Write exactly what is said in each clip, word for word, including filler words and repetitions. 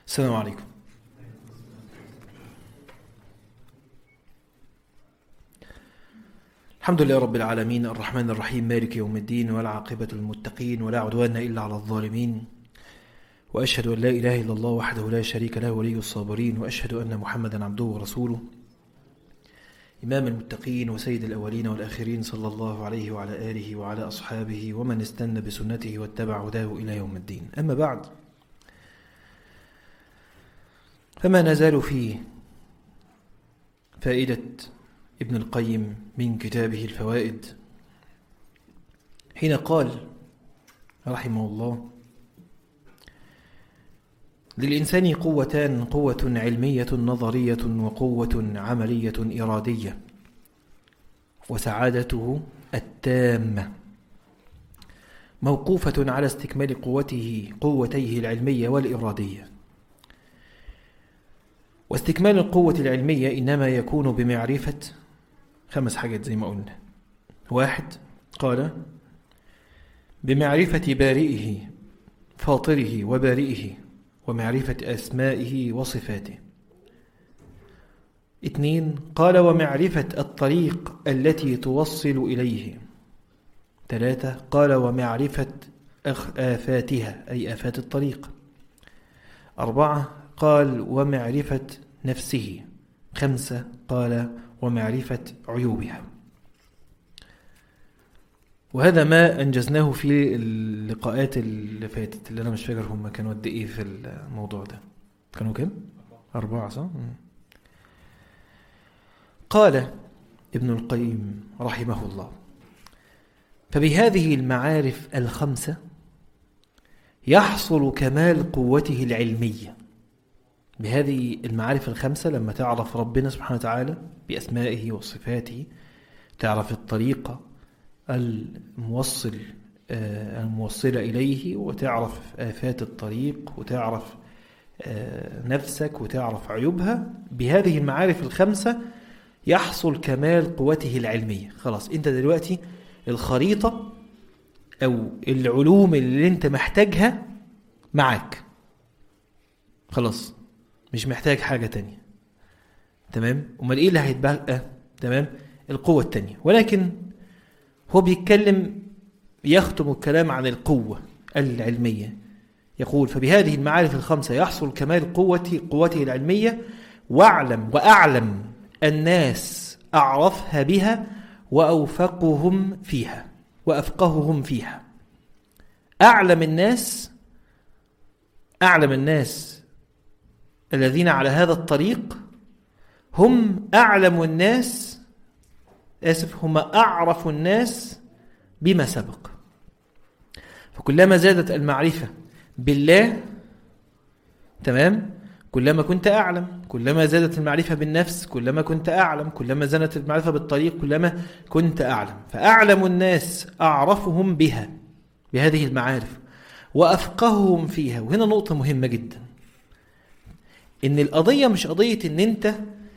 السلام عليكم. الحمد لله رب العالمين الرحمن الرحيم مالك يوم الدين والعاقبة للمتقين ولا عدوان إلا على الظالمين، وأشهد أن لا إله إلا الله وحده لا شريك له ولي الصابرين، وأشهد أن محمدا عبده ورسوله إمام المتقين وسيد الأولين والآخرين، صلى الله عليه وعلى آله وعلى أصحابه ومن استنى بسنته واتبع هداه إلى يوم الدين. أما بعد، فما نزال في فائدة ابن القيم من كتابه الفوائد، حين قال رحمه الله: للإنسان قوتان، قوة علمية نظرية وقوة عملية إرادية، وسعادته التامة موقوفة على استكمال قوته قوتيه العلمية والإرادية. واستكمال القوة العلمية إنما يكون بمعرفة خمس حاجات زي ما قلنا. واحد، قال: بمعرفة بارئه فاطره وبارئه ومعرفة أسمائه وصفاته. اثنين، قال: ومعرفة الطريق التي توصل إليه. ثلاثة، قال: ومعرفة آفاتها أي آفات الطريق. أربعة، قال: ومعرفة نفسه. خمسة، قال: ومعرفة عيوبها. وهذا ما أنجزناه في اللقاءات اللي فاتت، اللي أنا مش فاكر هم كانوا قد إيه في الموضوع ده. كانوا كم؟ أربعة، صح؟ قال ابن القيم رحمه الله: فبهذه المعارف الخمسة يحصل كمال قوته العلمية. بهذه المعارف الخمسة، لما تعرف ربنا سبحانه وتعالى بأسمائه وصفاته، تعرف الطريقة الموصل الموصلة إليه، وتعرف آفات الطريق، وتعرف نفسك، وتعرف عيوبها. بهذه المعارف الخمسة يحصل كمال قوته العلمية. خلاص، انت دلوقتي الخريطة أو العلوم اللي انت محتاجها معك، خلاص مش محتاج حاجة تانية. تمام؟ امال ايه اللي هيتبقى؟ تمام؟ القوة التانية. ولكن هو بيتكلم، يختم الكلام عن القوة العلمية، يقول: فبهذه المعارف الخمسة يحصل كمال قوة قوته العلمية، واعلم وأعلم الناس أعرفها بها وأوفقهم فيها وأفقههم فيها. أعلم الناس أعلم الناس الذين على هذا الطريق هم أعلم الناس آسف هم أعرف الناس بما سبق. فكلما زادت المعرفة بالله، تمام، كلما كنت أعلم. كلما زادت المعرفة بالنفس كلما كنت أعلم. كلما زادت المعرفة بالطريق كلما كنت أعلم. فأعلم الناس أعرفهم بها، بهذه المعارف، وأفقههم فيها. وهنا نقطة مهمة جدا، إن القضية مش قضية إن أنت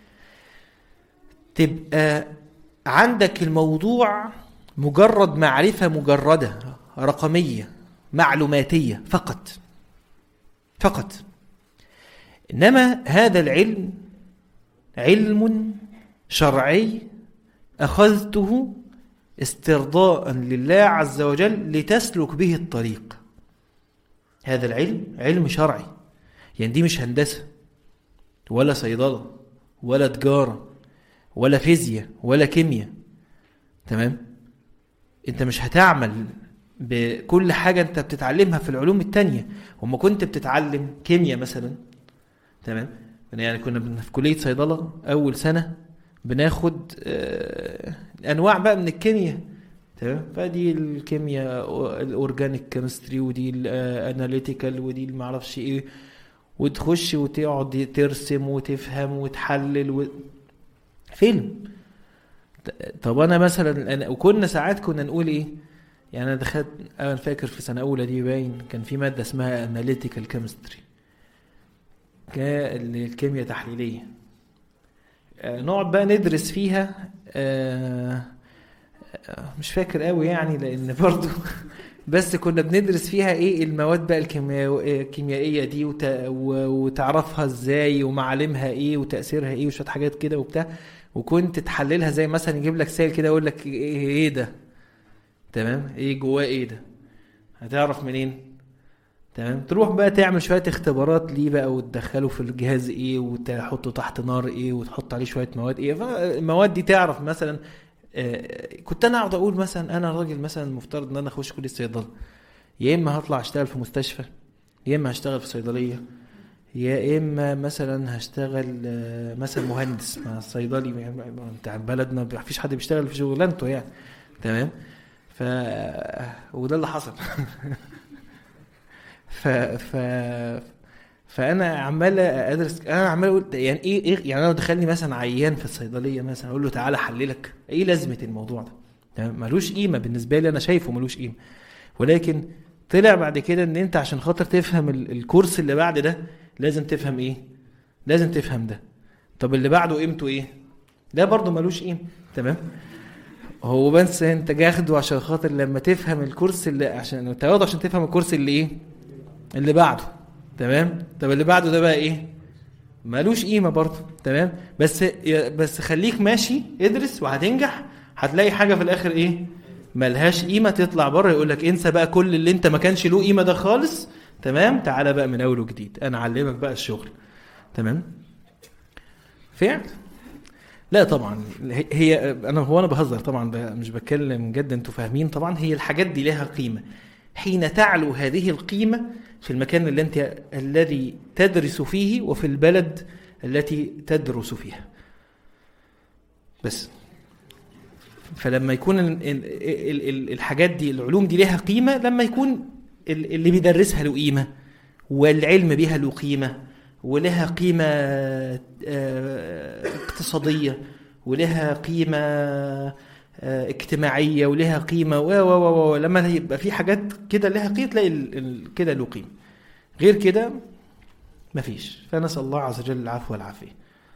تبقى عندك الموضوع مجرد معرفة مجردة رقمية معلوماتية فقط فقط إنما هذا العلم علم شرعي أخذته استرضاء لله عز وجل لتسلك به الطريق. هذا العلم علم شرعي، يعني دي مش هندسة ولا صيدلة ولا تجارة ولا فيزياء ولا كيمياء. تمام؟ انت مش هتعمل بكل حاجة انت بتتعلمها في العلوم التانية. وما كنت بتتعلم كيمياء مثلا، تمام، يعني كنا في كلية صيدلة أول سنة بناخد آه أنواع بقى من الكيمياء، تمام، فدي الكيمياء الأورجانيك كيمستري، ودي الأناليتيكال، ودي المعرفش إيه، وتخش وتقعد ترسم وتفهم وتحلل و... فيلم. طب أنا مثلا أنا وكنا ساعات كنا نقول إيه، يعني أنا دخلت، أنا فاكر في سنة أولى دي باين كان في مادة اسمها أناليتيكال كيمستري، كالكيمياء تحليلية. آه نقعد بقى ندرس فيها، آه آه مش فاكر قوي يعني، لأن برضو بس كنا بندرس فيها ايه المواد بقى الكيميائيه دي وت... وتعرفها ازاي ومعالمها ايه وتاثيرها ايه وشويه حاجات كده وبتاع، وكنت تحللها زي مثلا يجيب لك سائل كده يقول لك ايه, إيه ده، تمام، ايه جواه ايه ده، هتعرف منين؟ تمام. تروح بقى تعمل شويه اختبارات ليه بقى وتدخله في الجهاز ايه وتحطه تحت نار ايه وتحط عليه شويه مواد ايه، فالمواد دي تعرف مثلا. آه كنت انا اقعد اقول مثلا انا راجل مثلا المفترض ان انا اخش كليه الصيدله، يا اما هطلع اشتغل في مستشفى، يا اما هشتغل في صيدليه، يا اما مثلا هشتغل آه مثلا مهندس مع الصيدلي بتاع بلدنا، ما فيش حد بيشتغل في شغلانته يعني، تمام. ف وده اللي حصل. ف ف فانا عمال ادرس، انا عمال اقول يعني ايه ايه يعني انا دخلني مثلا عيان في الصيدليه مثلا اقول له تعالى احللك، ايه لازمه الموضوع ده؟ تمام، ملوش قيمه بالنسبه لي، انا شايفه ملوش قيمه. ولكن طلع بعد كده ان انت عشان خاطر تفهم الكورس اللي بعد ده لازم تفهم ايه، لازم تفهم ده. طب اللي بعده قيمته ايه؟ ده برضو ملوش قيمه. تمام. هو بس انت جاخده عشان خاطر لما تفهم الكورس اللي عشان انت واخده عشان تفهم الكورس اللي ايه اللي بعده. تمام. طب اللي بعده ده بقى ايه؟ مالوش قيمه برضه. تمام. بس بس خليك ماشي ادرس وهتنجح، هتلاقي حاجه في الاخر ايه ملهاش قيمه، تطلع بره يقول لك انسى بقى كل اللي انت ما كانش له قيمه ده خالص. تمام. تعالى بقى من اول وجديد انا اعلمك بقى الشغل. تمام. فعلا. لا طبعا هي انا هو انا بهزر طبعا، مش بتكلم جد، انتوا فاهمين طبعا. هي الحاجات دي لها قيمه حين تعلو هذه القيمه في المكان اللي انت الذي تدرس فيه وفي البلد التي تدرس فيها. بس فلما يكون الحاجات دي العلوم دي لها قيمه لما يكون اللي بيدرسها له قيمه والعلم بها له قيمه ولها قيمة اقتصادية ولها قيمة اجتماعية ولها قيمة و و و لما يبقى في حاجات كده لها قيمة تلاقي كده له قيمة، غير كده مفيش. فنسأل الله عز وجل العفو والعافية.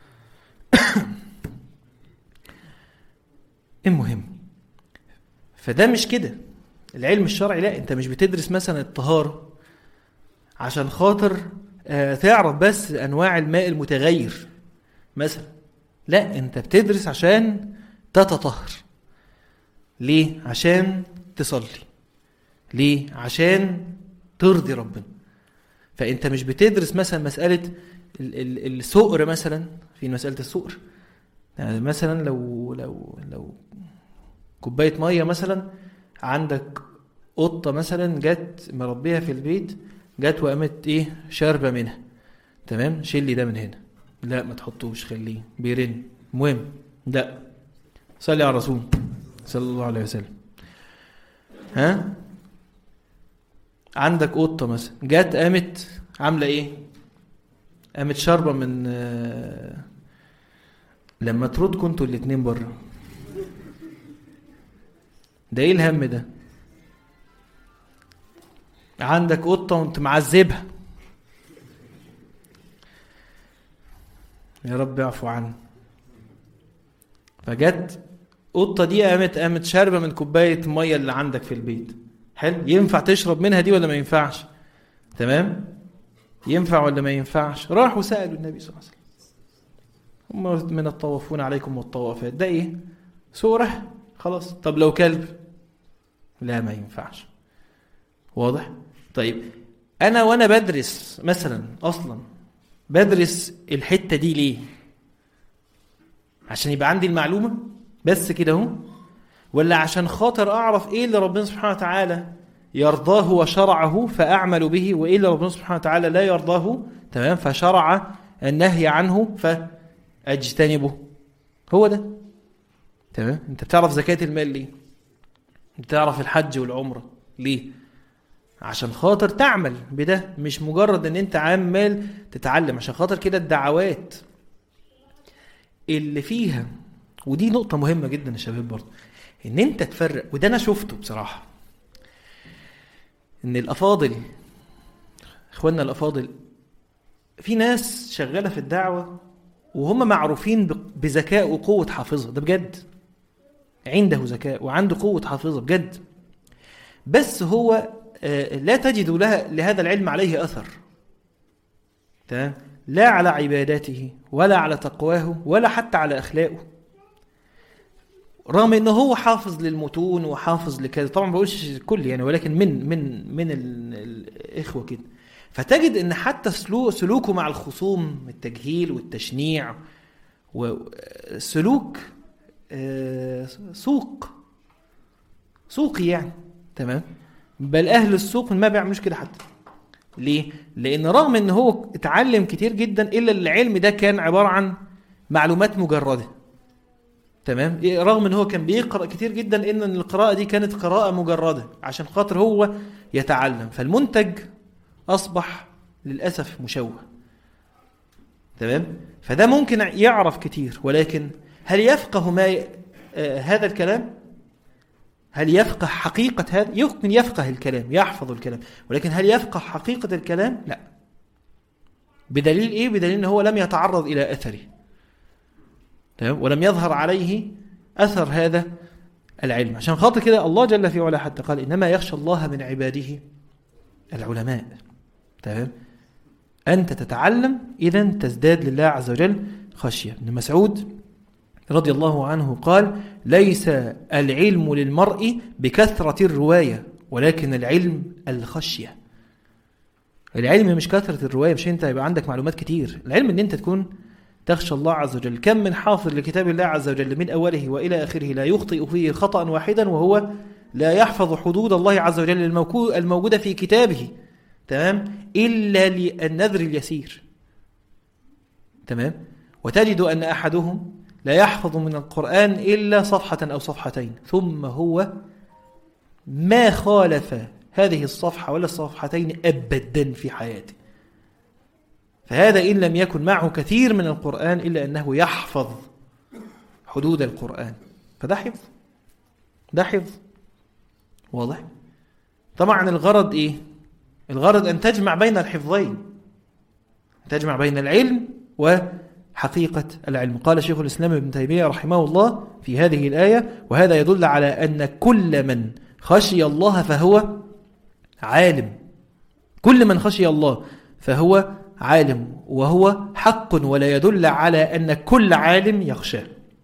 المهم فده مش كده العلم الشرعي، لا انت مش بتدرس مثلا الطهارة عشان خاطر تعرف بس انواع الماء المتغير مثلا، لا انت بتدرس عشان تتطهر. ليه؟ عشان تصلي. ليه؟ عشان ترضي ربنا. فانت مش بتدرس مثلا مسألة السؤر مثلا، في مسألة السؤر يعني مثلا لو لو لو كوباية مية مثلا عندك قطة مثلا جت مربيها في البيت، جت وقامت ايه شاربة منها، تمام، شيلي ده من هنا، لا ما تحطوش خليه بيرن، مهم لا صلي على الرسول صلى الله عليه وسلم. ها عندك قطة مثلا جت قامت عاملة ايه، قامت شاربة من آه لما ترد كنتوا الاتنين بره، ده ايه الهم ده؟ عندك قطة وانت معذبها، يا رب يعفو عنه، فجت قطة دي قامت قامت شاربة من كوباية المية اللي عندك في البيت، حلو، ينفع تشرب منها دي ولا ما ينفعش؟ تمام، ينفع ولا ما ينفعش؟ راحوا سألوا النبي صلى الله عليه وسلم، هم من الطوافون عليكم والطوافات، ده ايه؟ سورة خلاص. طب لو كلب؟ لا ما ينفعش. واضح؟ طيب انا وانا بدرس مثلا اصلا بدرس الحتة دي ليه؟ عشان يبقى عندي المعلومة بس كده اهو، ولا عشان خاطر اعرف ايه اللي ربنا سبحانه وتعالى يرضاه وشرعه فاعمل به، وايه اللي ربنا سبحانه وتعالى لا يرضاه تمام فشرع النهي عنه فاجتنبه. هو ده. تمام. انت بتعرف زكاة المال ليه؟ بتعرف الحج والعمرة ليه؟ عشان خاطر تعمل بده، مش مجرد ان انت عمال تتعلم. عشان خاطر كده الدعوات اللي فيها، ودي نقطة مهمة جدا يا شباب برضه، ان انت تفرق، وده انا شفته بصراحة، ان الافاضل اخواننا الافاضل في ناس شغالة في الدعوة وهم معروفين بذكاء وقوة حافظة، ده بجد عنده ذكاء وعنده قوة حافظة بجد، بس هو لا تجد لها لهذا العلم عليه أثر، تمام؟ لا على عباداته ولا على تقواه ولا حتى على أخلاقه، رغم انه هو حافظ للمتون وحافظ لكذا. طبعا ما بقولش الكل يعني، ولكن من من من الاخوه كده. فتجد ان حتى سلوكه مع الخصوم، التجهيل والتشنيع وسلوك سوق سوقي يعني، تمام؟ بل اهل السوق ما بيعملوش كده حتى. ليه؟ لان رغم ان هو اتعلم كتير جدا، الا العلم ده كان عباره عن معلومات مجرده، تمام؟ رغم ان هو كان بيقرأ كتير جدا، ان القراءة دي كانت قراءة مجردة عشان خاطر هو يتعلم، فالمنتج اصبح للأسف مشوه، تمام؟ فده ممكن يعرف كتير، ولكن هل يفقه ما ي... آه هذا الكلام؟ هل يفقه حقيقة هذا؟ يمكن يفقه الكلام، يحفظ الكلام، ولكن هل يفقه حقيقة الكلام؟ لا. بدليل ايه؟ بدليل ان هو لم يتعرض الى اثره، ولم يظهر عليه أثر هذا العلم. عشان خاطر كده الله جل في علا حتى قال إنما يخشى الله من عباده العلماء، تمام؟ أنت تتعلم إذن تزداد لله عز وجل خشية. ابن مسعود رضي الله عنه قال ليس العلم للمرء بكثرة الرواية، ولكن العلم الخشية. العلم مش كثرة الرواية، مش أنت يبقى عندك معلومات كتير، العلم أن أنت تكون تخشى الله عز وجل. كم من حافظ لكتاب الله عز وجل من أوله وإلى آخره لا يخطئ فيه خطأ واحدا، وهو لا يحفظ حدود الله عز وجل الموجودة في كتابه، تمام؟ إلا للنذر اليسير، تمام؟ وتجد أن أحدهم لا يحفظ من القرآن إلا صفحة أو صفحتين، ثم هو ما خالف هذه الصفحة ولا الصفحتين أبدا في حياته. فهذا إن لم يكن معه كثير من القرآن إلا أنه يحفظ حدود القرآن، فده حفظ، ده حفظ واضح. طبعا الغرض إيه؟ الغرض أن تجمع بين الحفظين، تجمع بين العلم وحقيقة العلم. قال شيخ الإسلام ابن تيمية رحمه الله في هذه الآية: وهذا يدل على أن كل من خشي الله فهو عالم، كل من خشي الله فهو عالم، وهو حق، ولا يدل على أن كل عالم يخشى.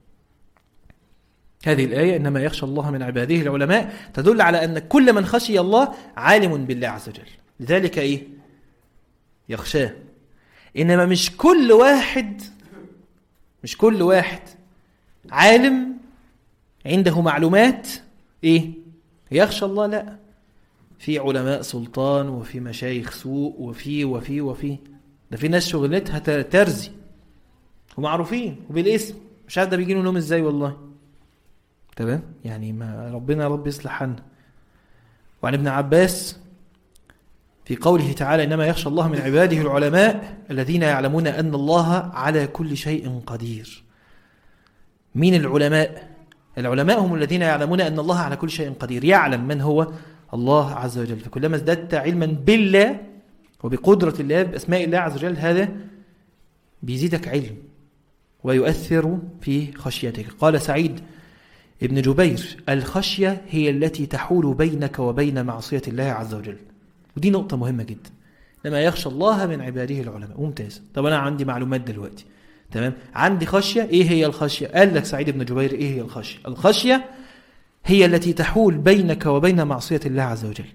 هذه الآية إنما يخشى الله من عباده العلماء تدل على أن كل من خشي الله عالم بالله عز وجل، لذلك إيه؟ يخشاه. إنما مش كل واحد مش كل واحد عالم عنده معلومات إيه؟ يخشى الله، لا. في علماء سلطان، وفي مشايخ سوء، وفي وفي وفي ده في ناس شغلتها ترزي ومعروفين وبالاسم، مش عارف ده بيجي لهم ازاي والله، تمام؟ يعني ما ربنا رب يصلح حالنا. وعن ابن عباس في قوله تعالى: إنما يخشى الله من عباده العلماء الذين يعلمون أن الله على كل شيء قدير. مين العلماء؟ العلماء هم الذين يعلمون أن الله على كل شيء قدير، يعلم من هو الله عز وجل. فكلما ازددت علما بالله وبقدرة الله بأسماء الله عز وجل، هذا بيزيدك علم ويؤثر في خشيتك. قال سعيد ابن جبير: الخشية هي التي تحول بينك وبين معصية الله عز وجل. ودي نقطة مهمة جدا. لما يخشى الله من عباده العلماء. ممتاز. طب أنا عندي معلومات دلوقتي، تمام؟ عندي خشية. إيه هي الخشية؟ قال لك سعيد بن جبير: إيه هي الخشية؟ الخشية هي التي تحول بينك وبين معصية الله عز وجل.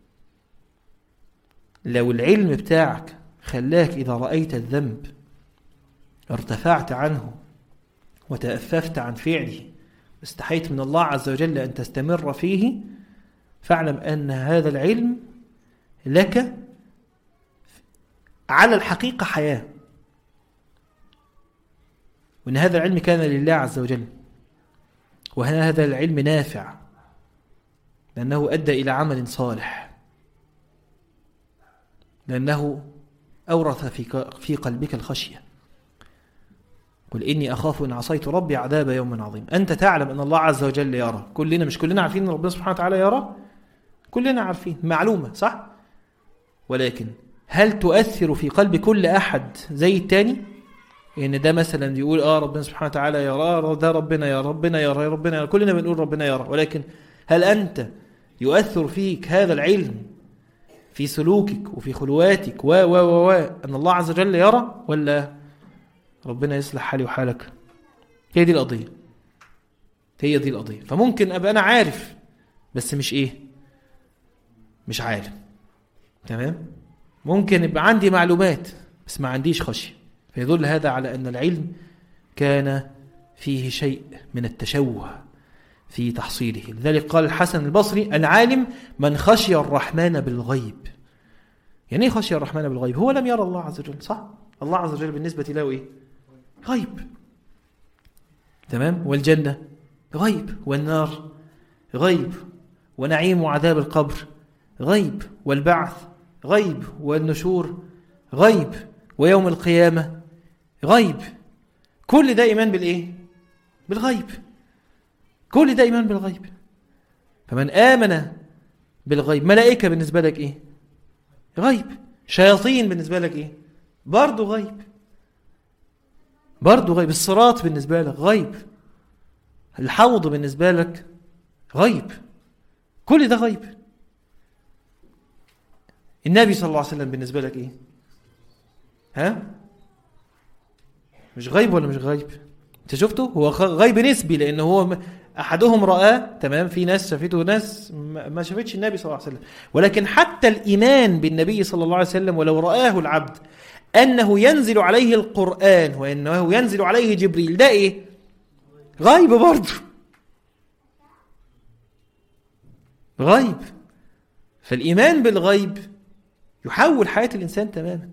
لو العلم بتاعك خلاك إذا رأيت الذنب ارتفعت عنه وتأففت عن فعله، استحيت من الله عز وجل أن تستمر فيه، فاعلم أن هذا العلم لك على الحقيقة حياة، وأن هذا العلم كان لله عز وجل، وهذا العلم نافع لأنه أدى إلى عمل صالح، لأنه أورث في في قلبك الخشية. قل إني أخاف إن عصيت ربي عذاب يوم عظيم. أنت تعلم أن الله عز وجل يرى. كلنا مش كلنا عارفين أن ربنا سبحانه وتعالى يرى؟ كلنا عارفين، معلومة صح؟ ولكن هل تؤثر في قلب كل أحد زي التاني؟ إن ده مثلا يقول آه ربنا سبحانه وتعالى يرى، ده ربنا يرى، ربنا يرى، ربنا يرى، كلنا بنقول ربنا يرى، ولكن هل أنت يؤثر فيك هذا العلم في سلوكك وفي خلواتك و و و و أن الله عز وجل يرى، ولا ربنا يصلح حالي وحالك؟ هي دي القضية، هي دي القضية. فممكن أبقى أنا عارف بس مش إيه، مش عالم. تمام؟ ممكن يبقى عندي معلومات بس ما عنديش خشية، فيدل هذا على أن العلم كان فيه شيء من التشوه في تحصيله. لذلك قال الحسن البصري: العالم من خشي الرحمن بالغيب. يعني ايه خشي الرحمن بالغيب؟ هو لم يرى الله عز وجل، صح؟ الله عز وجل بالنسبة له ايه؟ غيب. تمام؟ والجنة غيب، والنار غيب، ونعيم وعذاب القبر غيب، والبعث غيب، والنشور غيب، ويوم القيامة غيب. كل ده إيمان بالإيه؟ بالغيب. كل ده إيمان بالغيب. فمن آمن بالغيب، ملائكة بالنسبة لك إيه؟ غيب. شياطين بالنسبة لك إيه؟ برضو غيب، برضو غيب. الصراط بالنسبة لك غيب، الحوض بالنسبة لك غيب. كل ده غيب. النبي صلى الله عليه وسلم بالنسبة لك إيه؟ ها؟ مش غيب ولا مش غيب؟ انت شفته؟ هو غيب نسبي، لأنه هو أحدهم رآه، تمام، في ناس شافته ناس ما شافتش النبي صلى الله عليه وسلم. ولكن حتى الإيمان بالنبي صلى الله عليه وسلم ولو رآه العبد أنه ينزل عليه القرآن وأنه ينزل عليه جبريل، ده إيه؟ غيب برضه، غيب. فالإيمان بالغيب يحول حياة الإنسان تماما،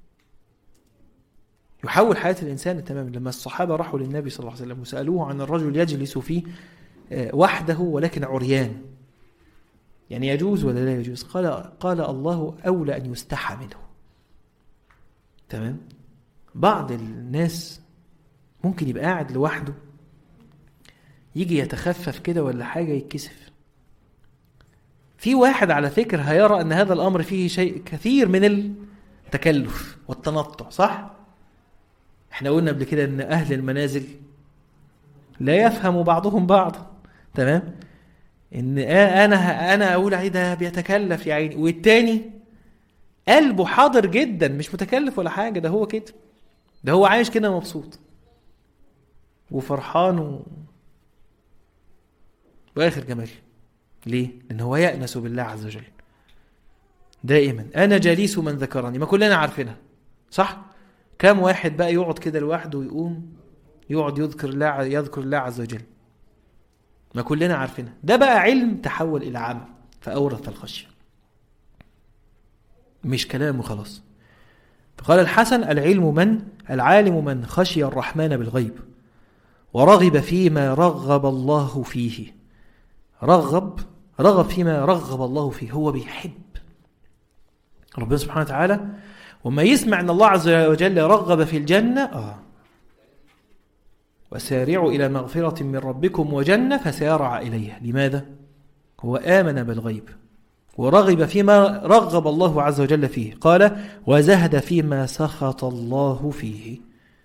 يحول حياة الإنسان تماما. لما الصحابة راحوا للنبي صلى الله عليه وسلم وسألوه عن الرجل يجلس فيه وحده ولكن عريان، يعني يجوز ولا لا يجوز؟ قال قال الله أولى أن يستحى منه. تمام. بعض الناس ممكن يبقى قاعد لوحده، يجي يتخفف كده ولا حاجة يتكسف. في واحد على فكرة هيرى أن هذا الأمر فيه شيء كثير من التكلف والتنطع، صح؟ احنا قلنا قبل كده ان اهل المنازل لا يفهم بعضهم بعض. تمام. ان انا انا اقول عليه ده بيتكلف يا عيني، والتاني قلبه حاضر جدا، مش متكلف ولا حاجه، ده هو كده، ده هو عايش كده مبسوط وفرحان و... واخر جمال. ليه؟ لان هو يأنس بالله عز وجل دائما. انا جليس من ذكرني، ما كلنا عارفينها، صح؟ كم واحد بقى يقعد كده لوحده ويقوم يقعد يذكر الله يذكر الله عز وجل؟ ما كلنا عارفينها. ده بقى علم تحول إلى عمل فأورث الخشية، مش كلام وخلاص. فقال الحسن: العلم من العالم من خشي الرحمن بالغيب ورغب فيما رغب الله فيه. رغب رغب فيما رغب الله فيه، هو بيحب ربنا سبحانه وتعالى، وما يسمع أن الله عز وجل رغب في الجنة آه وسارعوا إلى مغفرة من ربكم وجنة فسارع إليها. لماذا؟ هو آمن بالغيب ورغب فيما رغب الله عز وجل فيه. قال: وزهد فيما سخط الله فيه.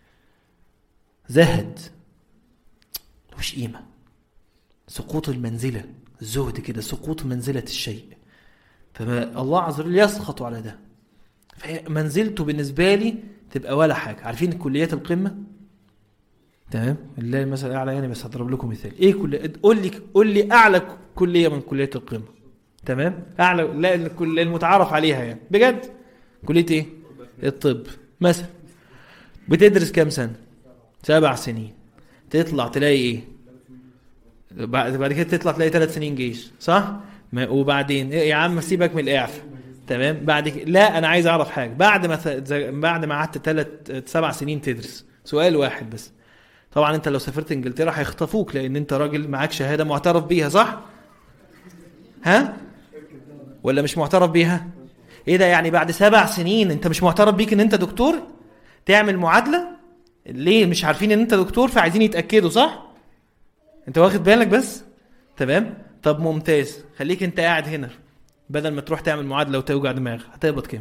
زهد مش قيمة، سقوط المنزلة، الزهد كده سقوط منزلة الشيء، فما الله عز وجل يسخط على ده، منزلته بالنسبة لي تبقى ولا حاجة. عارفين كليات القمة؟ تمام. الله مثلا أعلى يعني، بس هضرب لكم مثال. إيه كل قول لي قول لي أعلى كلية من كليات القمة؟ تمام. أعلى لا الكل المتعارف عليها يعني بجد كلية إيه؟ الطب مثلا. بتدرس كام سنة؟ سبع سنين. تطلع تلاقي إيه؟ بعد بعد كده تطلع تلاقي ثلاث سنين جيش، صح؟ وبعدين إيه يا عم سيبك من الإعفاء. تمام. بعد كده لا انا عايز اعرف حاجه. بعد ما بعد ما قعدت ثلاث سبع سنين تدرس، سؤال واحد بس. طبعا انت لو سافرت انجلترا هيخطفوك لان انت راجل معاك شهاده معترف بيها، صح؟ ها؟ ولا مش معترف بيها؟ ايه ده يعني بعد سبع سنين انت مش معترف بيك ان انت دكتور؟ تعمل معادله؟ ليه؟ مش عارفين ان انت دكتور فعايزين يتاكدوا، صح؟ انت واخد بالك بس؟ تمام. طب ممتاز، خليك انت قاعد هنا بدل ما تروح تعمل معادلة وتوجع دماغ. هتقبض كام؟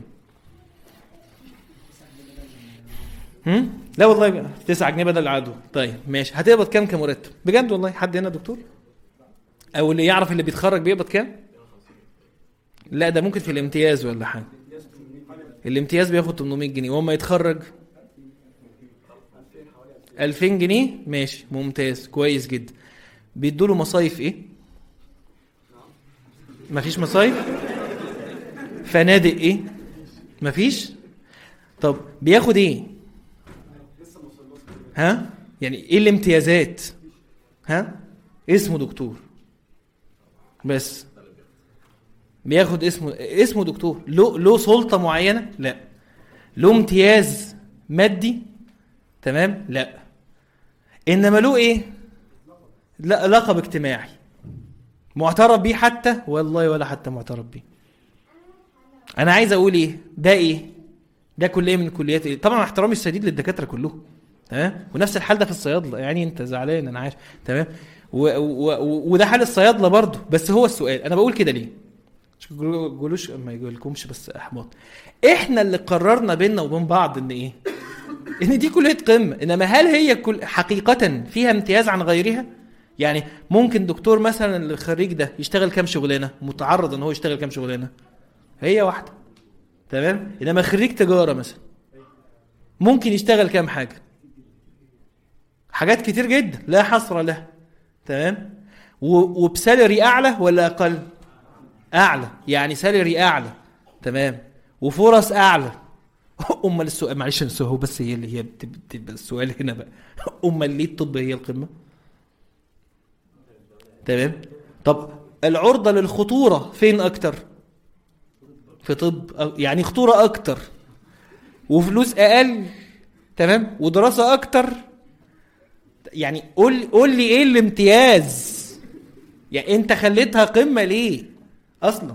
هم؟ لا والله تسعة جنيه بدل العدو. طيب ماشي، هتقبض كام كمرتب؟ بجد والله حد هنا دكتور؟ او اللي يعرف اللي بيتخرج بيقبض كام؟ لا ده ممكن في الامتياز ولا حاجه. الامتياز بياخد ثمانمائة جنيه وهم يتخرج ألفين جنيه. ماشي ممتاز كويس جدا. بيدوا له مصايف ايه؟ مفيش مصايف. فنادق ايه؟ مفيش. طب بياخد ايه؟ ها يعني ايه الامتيازات؟ ها اسمه دكتور بس بياخد اسمه اسمه دكتور. له له سلطه معينه؟ لا. له امتياز مادي؟ تمام لا. انما له ايه؟ لا لقب اجتماعي معترف بيه حتى والله ولا حتى معترف بيه. انا عايز اقول ايه ده؟ ايه ده؟ كليه من الكليات ايه؟ طبعا احترامي الشديد للدكاتره كلهم تمام. ونفس الحال ده في الصيادله يعني انت زعلان انا عارف تمام. وده حال الصيادله برضو. بس هو السؤال انا بقول كده ليه؟ مش تقولوش ما يقولكمش بس احباط. احنا اللي قررنا بيننا وبين بعض ان ايه؟ ان دي كليه قمه. انما هل هي كل حقيقه فيها امتياز عن غيرها؟ يعني ممكن دكتور مثلا الخريج ده يشتغل كام شغلانه؟ متعرض ان هو يشتغل كام شغلانه؟ هي واحده تمام. انما خريج تجاره مثلا ممكن يشتغل كام حاجه؟ حاجات كتير جدا لا حصر لها تمام. وبسالري اعلى ولا اقل؟ اعلى. يعني سالري اعلى تمام وفرص اعلى. امال السؤال معلش السؤال هو بس هي اللي هي بتبقى السؤال هنا بقى امال ليه الطب هي القمه؟ تمام. طب العرضه للخطوره فين اكتر؟ في طب. يعني خطوره اكتر وفلوس اقل تمام ودراسه اكتر. يعني قول قول لي ايه الامتياز؟ يعني انت خليتها قمه ليه اصلا؟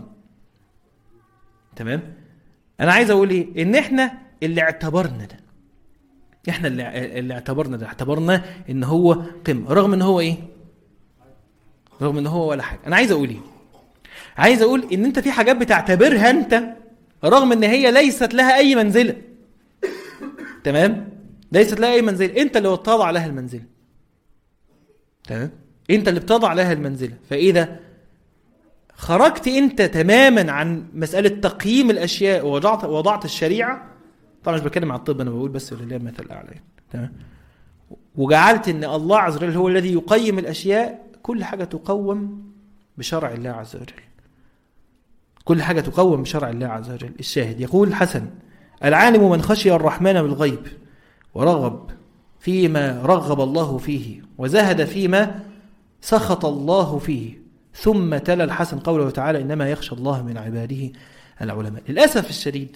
تمام. انا عايز اقول ايه؟ ان احنا اللي اعتبرنا ده احنا اللي, اللي اعتبرنا ده اعتبرنا ان هو قمه رغم ان هو ايه؟ رغم ان هو ولا حاجه. انا عايز اقول ايه؟ عايز اقول ان انت في حاجات بتعتبرها انت رغم ان هي ليست لها اي منزله تمام. ليست لها اي منزله. انت اللي بتضع لها المنزله تمام. انت اللي بتضع لها المنزله. فاذا خرجت انت تماما عن مساله تقييم الاشياء ووضعت وضعت الشريعه، طبعا مش بتكلم عن الطب انا بقول بس لله مثل اعلى تمام، وجعلت ان الله عز وجل هو الذي يقيم الاشياء، كل حاجه تقوم بشرع الله عز وجل. كل حاجه تقوم بشرع الله عز وجل. الشاهد يقول الحسن: العالم من خشي الرحمن بالغيب ورغب فيما رغب الله فيه وزهد فيما سخط الله فيه. ثم تلا الحسن قوله تعالى: إنما يخشى الله من عباده العلماء. للأسف الشديد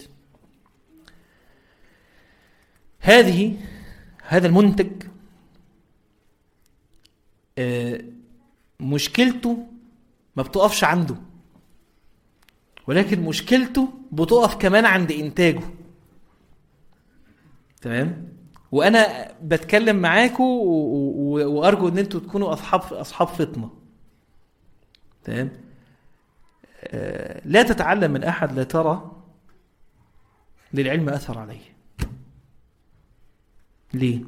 هذه هذا المنتج مشكلته ما بتقفش عنده، ولكن مشكلته بتقف كمان عند إنتاجه. تمام؟ وأنا بتكلم معاكم وأرجو أن أنتوا تكونوا أصحاب أصحاب فطنة. تمام؟ لا تتعلم من أحد لا ترى للعلم أثر عليه. ليه؟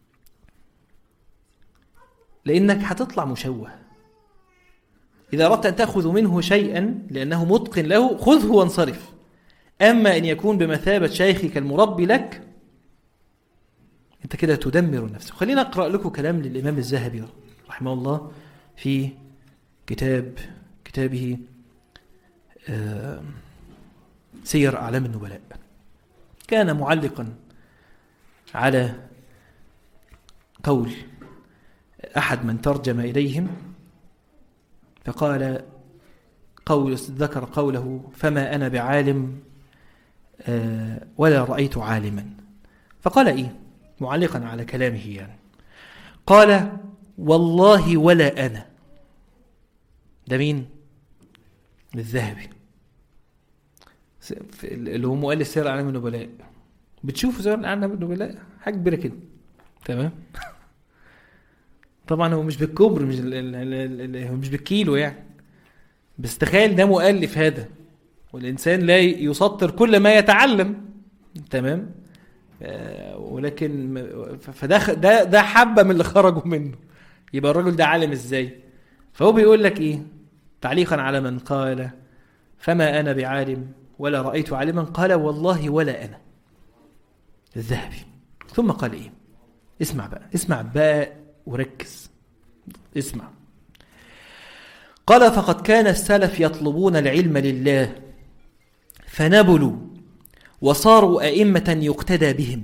لأنك هتطلع مشوه. إذا أردت أن تأخذ منه شيئا لأنه متقن له خذه وانصرف. أما إن يكون بمثابة شيخك المربي لك أنت كده تدمر نفسك. خلينا أقرأ لكم كلام للإمام الذهبي رحمه الله في كتاب كتابه سير أعلام النبلاء. كان معلقا على قول أحد من ترجم إليهم فقال قول ذكر قوله: فما أنا بعالم ولا رأيت عالما. فقال إيه معلقا على كلامه يعني؟ قال: والله ولا أنا. ده مين؟ الذهبي اللي هو مؤلف سير أعلام النبلاء. بتشوفوا سير أعلام النبلاء حاجة كبيرة كده. تمام. طبعا هو مش بالكبر، مش هو مش بالكيلو يعني، بس تخيل ده مؤلف هذا، والإنسان لا يسطر كل ما يتعلم. تمام. ولكن فده ده ده حبة من اللي خرجوا منه، يبقى الرجل ده عالم ازاي؟ فهو بيقول لك ايه تعليقا على من قال فما أنا بعالم ولا رأيت عالما. قال والله ولا أنا. الذهبي. ثم قال إيه؟ اسمع بقى، اسمع بقى وركز، اسمع. قال فقد كان السلف يطلبون العلم لله فنبلوا وصاروا أئمة يقتدى بهم،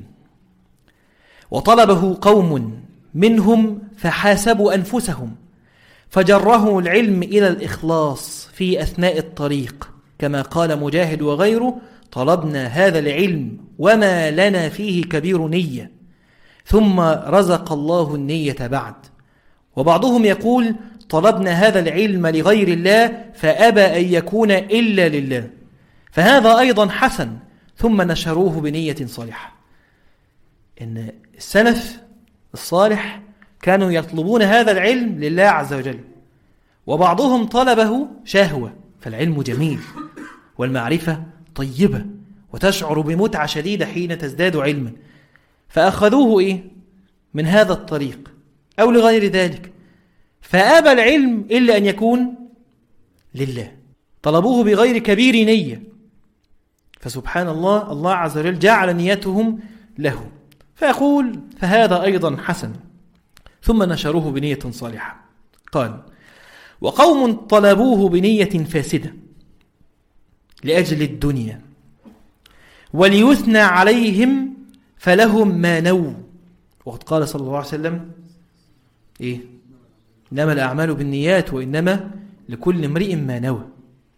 وطلبه قوم منهم فحاسبوا أنفسهم فجرهم العلم إلى الإخلاص في أثناء الطريق، كما قال مجاهد وغيره: طلبنا هذا العلم وما لنا فيه كبير نية، ثم رزق الله النية بعد. وبعضهم يقول: طلبنا هذا العلم لغير الله فأبى أن يكون إلا لله، فهذا أيضا حسن، ثم نشروه بنية صالحة. إن السلف الصالح كانوا يطلبون هذا العلم لله عز وجل، وبعضهم طلبه شهوة، فالعلم جميل والمعرفة طيبة وتشعر بمتعة شديدة حين تزداد علما، فأخذوه إيه؟ من هذا الطريق أو لغير ذلك، فأبى العلم إلا أن يكون لله، طلبوه بغير كبير نية، فسبحان الله، الله عز وجل جعل نيتهم له. فيقول: فهذا أيضا حسن، ثم نشروه بنية صالحة. قال: وقوم طلبوه بنية فاسدة لأجل الدنيا وليثنى عليهم فلهم ما نووا. وقد قال صلى الله عليه وسلم: إيه؟ إنما الأعمال بالنيات وإنما لكل امرئ ما نوى.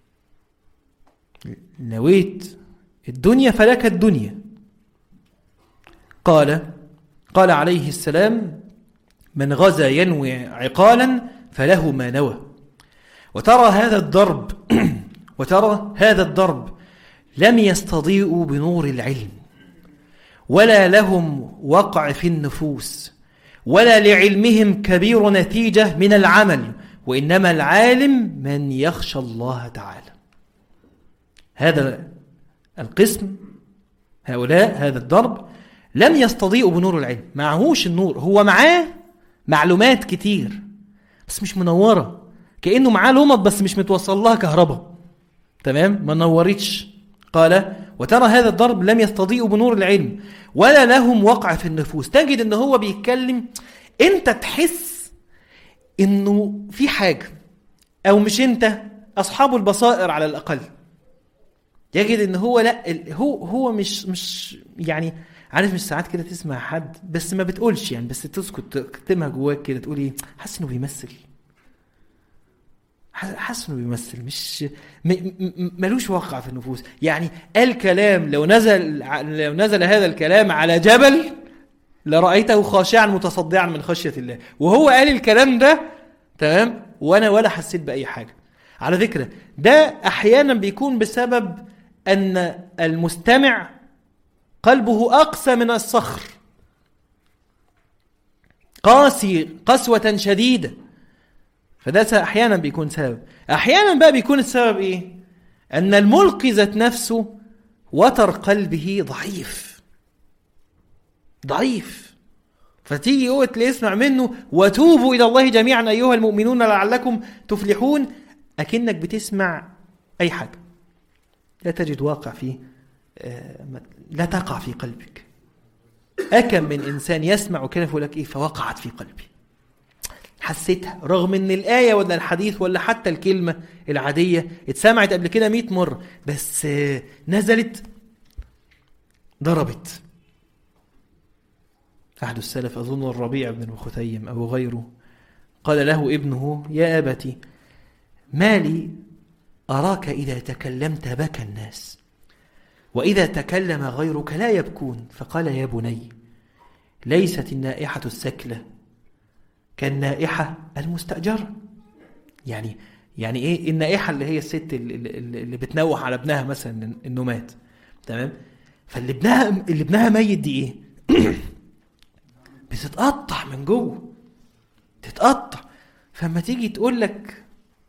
نويت الدنيا فلك الدنيا. قال قال عليه السلام: من غزا ينوي عقالا فله ما نوى. وترى هذا الضرب وترى هذا الضرب لم يستضيئوا بنور العلم، ولا لهم وقع في النفوس، ولا لعلمهم كبير نتيجة من العمل، وإنما العالم من يخشى الله تعالى. هذا القسم، هؤلاء، هذا الضرب لم يستضيئوا بنور العلم، معهوش النور، هو معاه معلومات كتير بس مش منورة، كأنه معاه لمط بس مش متوصل لها كهرباء، تمام، ما نورتش. قال: وترى هذا الضرب لم يستضيئوا بنور العلم ولا لهم وقع في النفوس. تجد انه هو بيتكلم، انت تحس انه في حاجة، او مش انت، اصحاب البصائر على الاقل، يجد ان هو لا، هو هو مش مش يعني عارف، مش ساعات كده تسمع حد بس ما بتقولش يعني، بس تسكت تكتمها جواك كده، تقول ايه، حاسس انه بيمثل، حاسس انه بيمثل، مش ملوش وقع في النفوس. يعني الكلام لو نزل لو نزل هذا الكلام على جبل لرأيته خاشعا متصدعا من خشية الله، وهو قال الكلام ده، تمام، وانا ولا حسيت بأي حاجة. على فكرة ده احيانا بيكون بسبب ان المستمع قلبه أقسى من الصخر، قاسي قسوة شديدة، فده أحيانا بيكون سبب. أحيانا بقى بيكون السبب إيه؟ أن الملقي ذات نفسه وتر قلبه ضعيف ضعيف، فتيجي قوة ليسمع منه: وتوبوا إلى الله جميعا أيها المؤمنون لعلكم تفلحون، أكنك بتسمع أي حاجة، لا تجد واقع فيه، لا تقع في قلبك. أكم من إنسان يسمع كلمة يقول لك إيه، فوقعت في قلبي، حسيتها، رغم إن الآية ولا الحديث ولا حتى الكلمة العادية اتسمعت قبل كده مئة مرة، بس نزلت ضربت. أحد السلف، أظن الربيع بن المخثيم أو غيره، قال له ابنه: يا أبتي، ما لي أراك إذا تكلمت بكى الناس، وإذا تكلم غيرك لا يبكون. فقال: يا بني، ليست النائحة السكلة كالنائحة المستأجرة. يعني يعني إيه النائحة؟ اللي هي الست اللي, اللي بتنوح على ابنها مثلا إنه مات، تمام، فاللي ابنها اللي ابنها ميت دي إيه؟ بتتقطع من جوه، تتقطع. فما تيجي تقول لك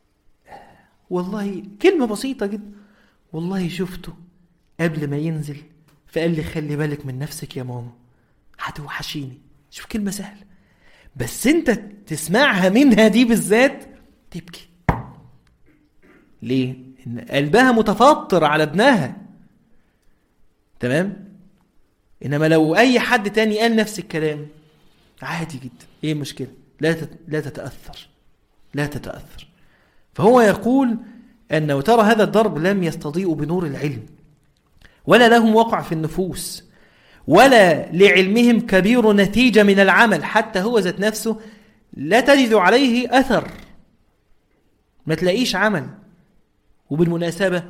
والله كلمة بسيطة جدا، والله شفته قبل ما ينزل فقال لي خلي بالك من نفسك يا ماما هتوحشيني. شوف كلمة سهلة، بس انت تسمعها منها دي بالذات تبكي. ليه؟ إن قلبها متفطر على ابنها. تمام. إنما لو أي حد تاني قال نفس الكلام عادي جدا، إيه المشكلة؟ لا لا تتأثر، لا تتأثر. فهو يقول أنه ترى هذا الضرب لم يستضيء بنور العلم، ولا لهم وقع في النفوس، ولا لعلمهم كبير نتيجة من العمل، حتى هو ذات نفسه لا تجد عليه أثر، ما تلاقيش عمل. وبالمناسبة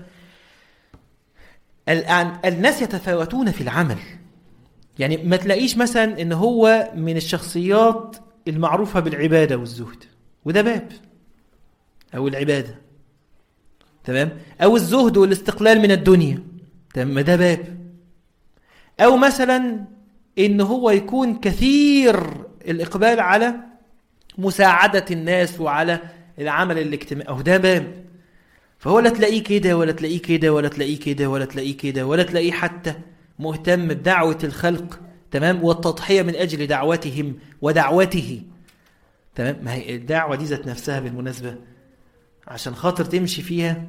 الناس يتفاوتون في العمل، يعني ما تلاقيش مثلا إن هو من الشخصيات المعروفة بالعبادة والزهد، وده باب، أو العبادة، تمام، أو الزهد والاستقلال من الدنيا، تمام، ده باب. أو مثلا إن هو يكون كثير الإقبال على مساعدة الناس وعلى العمل الاجتماعي، أو ده باب. فهو لا تلاقيه كده ولا تلاقيه كده ولا تلاقيه كده ولا تلاقيه كده ولا تلاقيه حتى مهتم بدعوة الخلق، تمام، والتضحية من أجل دعوتهم ودعوته، تمام. ما هي الدعوة دي ذات نفسها بالمناسبة عشان خاطر تمشي فيها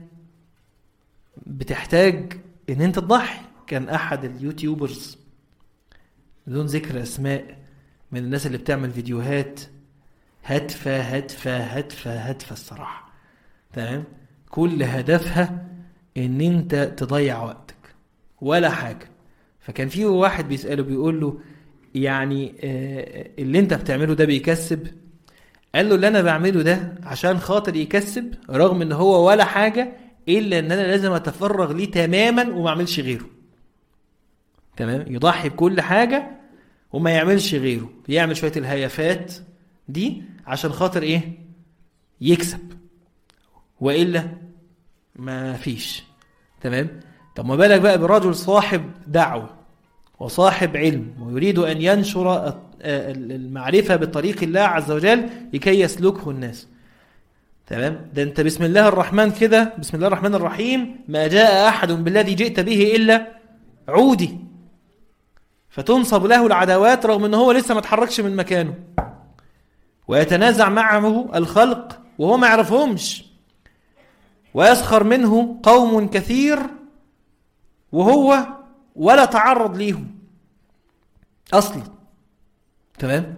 بتحتاج ان انت تضحي. كان احد اليوتيوبرز بدون ذكر اسماء من الناس اللي بتعمل فيديوهات هادفة هادفة هادفة هادفة الصراحة، تمام، كل هدفها ان انت تضيع وقتك ولا حاجة. فكان فيه واحد بيسأله بيقول له يعني اللي انت بتعمله ده بيكسب؟ قال له اللي انا بعمله ده عشان خاطر يكسب، رغم ان هو ولا حاجة الا ان انا لازم اتفرغ ليه تماما وما اعملش غيره، تمام، يضحي بكل حاجة وما يعملش غيره، يعمل شوية الهيافات دي عشان خاطر ايه؟ يكسب، وإلا ما فيش، تمام. طب ما بالك بقى برجل صاحب دعوة وصاحب علم ويريد أن ينشر المعرفة بطريق الله عز وجل لكي يسلكه الناس، تمام. ده انت بسم الله الرحمن كده، بسم الله الرحمن الرحيم، ما جاء أحد بالذي جئت به إلا عودي، فتنصب له العداوات رغم أنه هو لسه ما تحركش من مكانه، ويتنازع معه الخلق وهو ما يعرفهمش، ويسخر منه قوم كثير وهو ولا تعرض ليهم أصلا، تمام.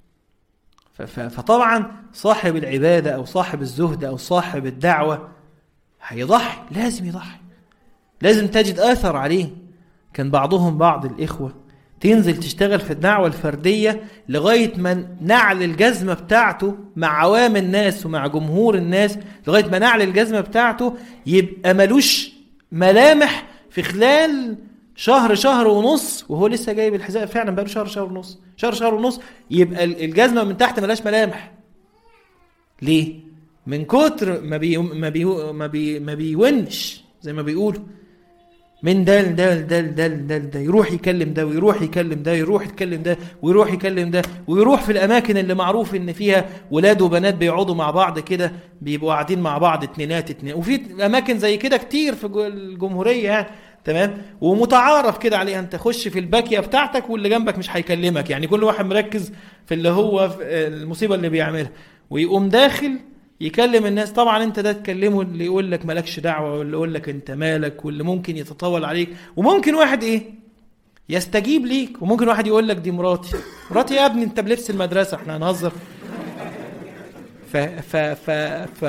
فطبعا صاحب العبادة أو صاحب الزهد أو صاحب الدعوة هيضحي، لازم يضحي، لازم تجد آثر عليه. كان بعضهم بعض الإخوة تنزل تشتغل في الدعوة الفردية لغاية ما نعل الجزمة بتاعته مع عوام الناس ومع جمهور الناس، لغاية ما نعل الجزمة بتاعته يبقى ملوش ملامح في خلال شهر شهر ونص، وهو لسه جايب الحذاء فعلا بقاله شهر شهر ونص شهر شهر ونص، يبقى الجزمة من تحت ملاش ملامح. ليه؟ من كتر ما بي ما بي ما بي ما بيونش زي ما بيقولوا، من ده ده ده ده ده ده يروح يكلم ده ويروح يكلم ده يروح يتكلم ده ويروح يكلم ده، ويروح في الأماكن اللي معروف إن فيها ولاد وبنات بيقعدوا مع بعض كده، بيبقوا قاعدين مع بعض اتنينات اتنين، وفي أماكن زي كده كتير في الجمهورية يعني، تمام، ومتعارف كده عليها. أنت خش في الباكية بتاعتك واللي جنبك مش هيكلمك، يعني كل واحد مركز في اللي هو في المصيبة اللي بيعملها، ويقوم داخل يكلم الناس. طبعا انت ده تكلمه اللي يقول لك مالكش دعوة، واللي يقول لك انت مالك، واللي ممكن يتطاول عليك، وممكن واحد ايه يستجيب ليك، وممكن واحد يقول لك دي مراتي مراتي يا ابني انت بلبس المدرسة احنا هنهزر. ف ف ف ف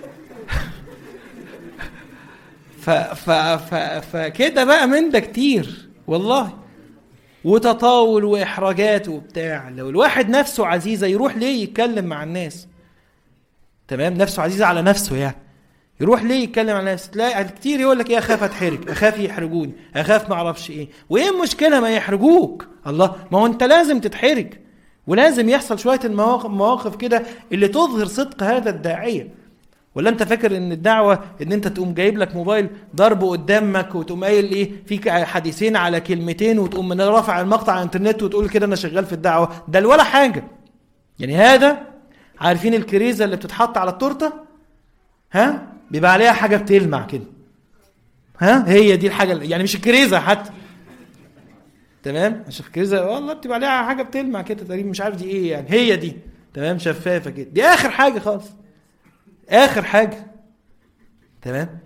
ف ف ف فكده بقى من ده كتير والله، وتطاول واحراجات وبتاع. لو الواحد نفسه عزيزة يروح ليه يتكلم مع الناس، تمام، نفسه عزيزة على نفسه يعني، يروح ليه يتكلم على نفسه؟ تلاقي كتير يقول لك ايه، اخاف اتحرج، اخاف يحرجوني، اخاف ما اعرفش ايه. وايه المشكله ما يحرجوك؟ الله، ما هو انت لازم تتحرج، ولازم يحصل شويه المواقف مواقف كده اللي تظهر صدق هذا الداعيه. ولا انت فاكر ان الدعوه ان انت تقوم جايب لك موبايل ضربه قدامك وتقوم قايل ايه فيك حديثين على كلمتين وتقوم من رافع المقطع على الانترنت وتقول كده انا شغال في الدعوه؟ ده ولا حاجه يعني. هذا عارفين الكريزه اللي بتتحط على التورته، ها، بيبقى عليها حاجه بتلمع كده، ها، هي دي الحاجه يعني، مش الكريزه حتى، تمام، مش الكريزه والله بتبقى عليها حاجه بتلمع كده تقريبا، مش عارف دي ايه يعني، هي دي، تمام، شفافه كده، دي اخر حاجه خالص، اخر حاجه، تمام.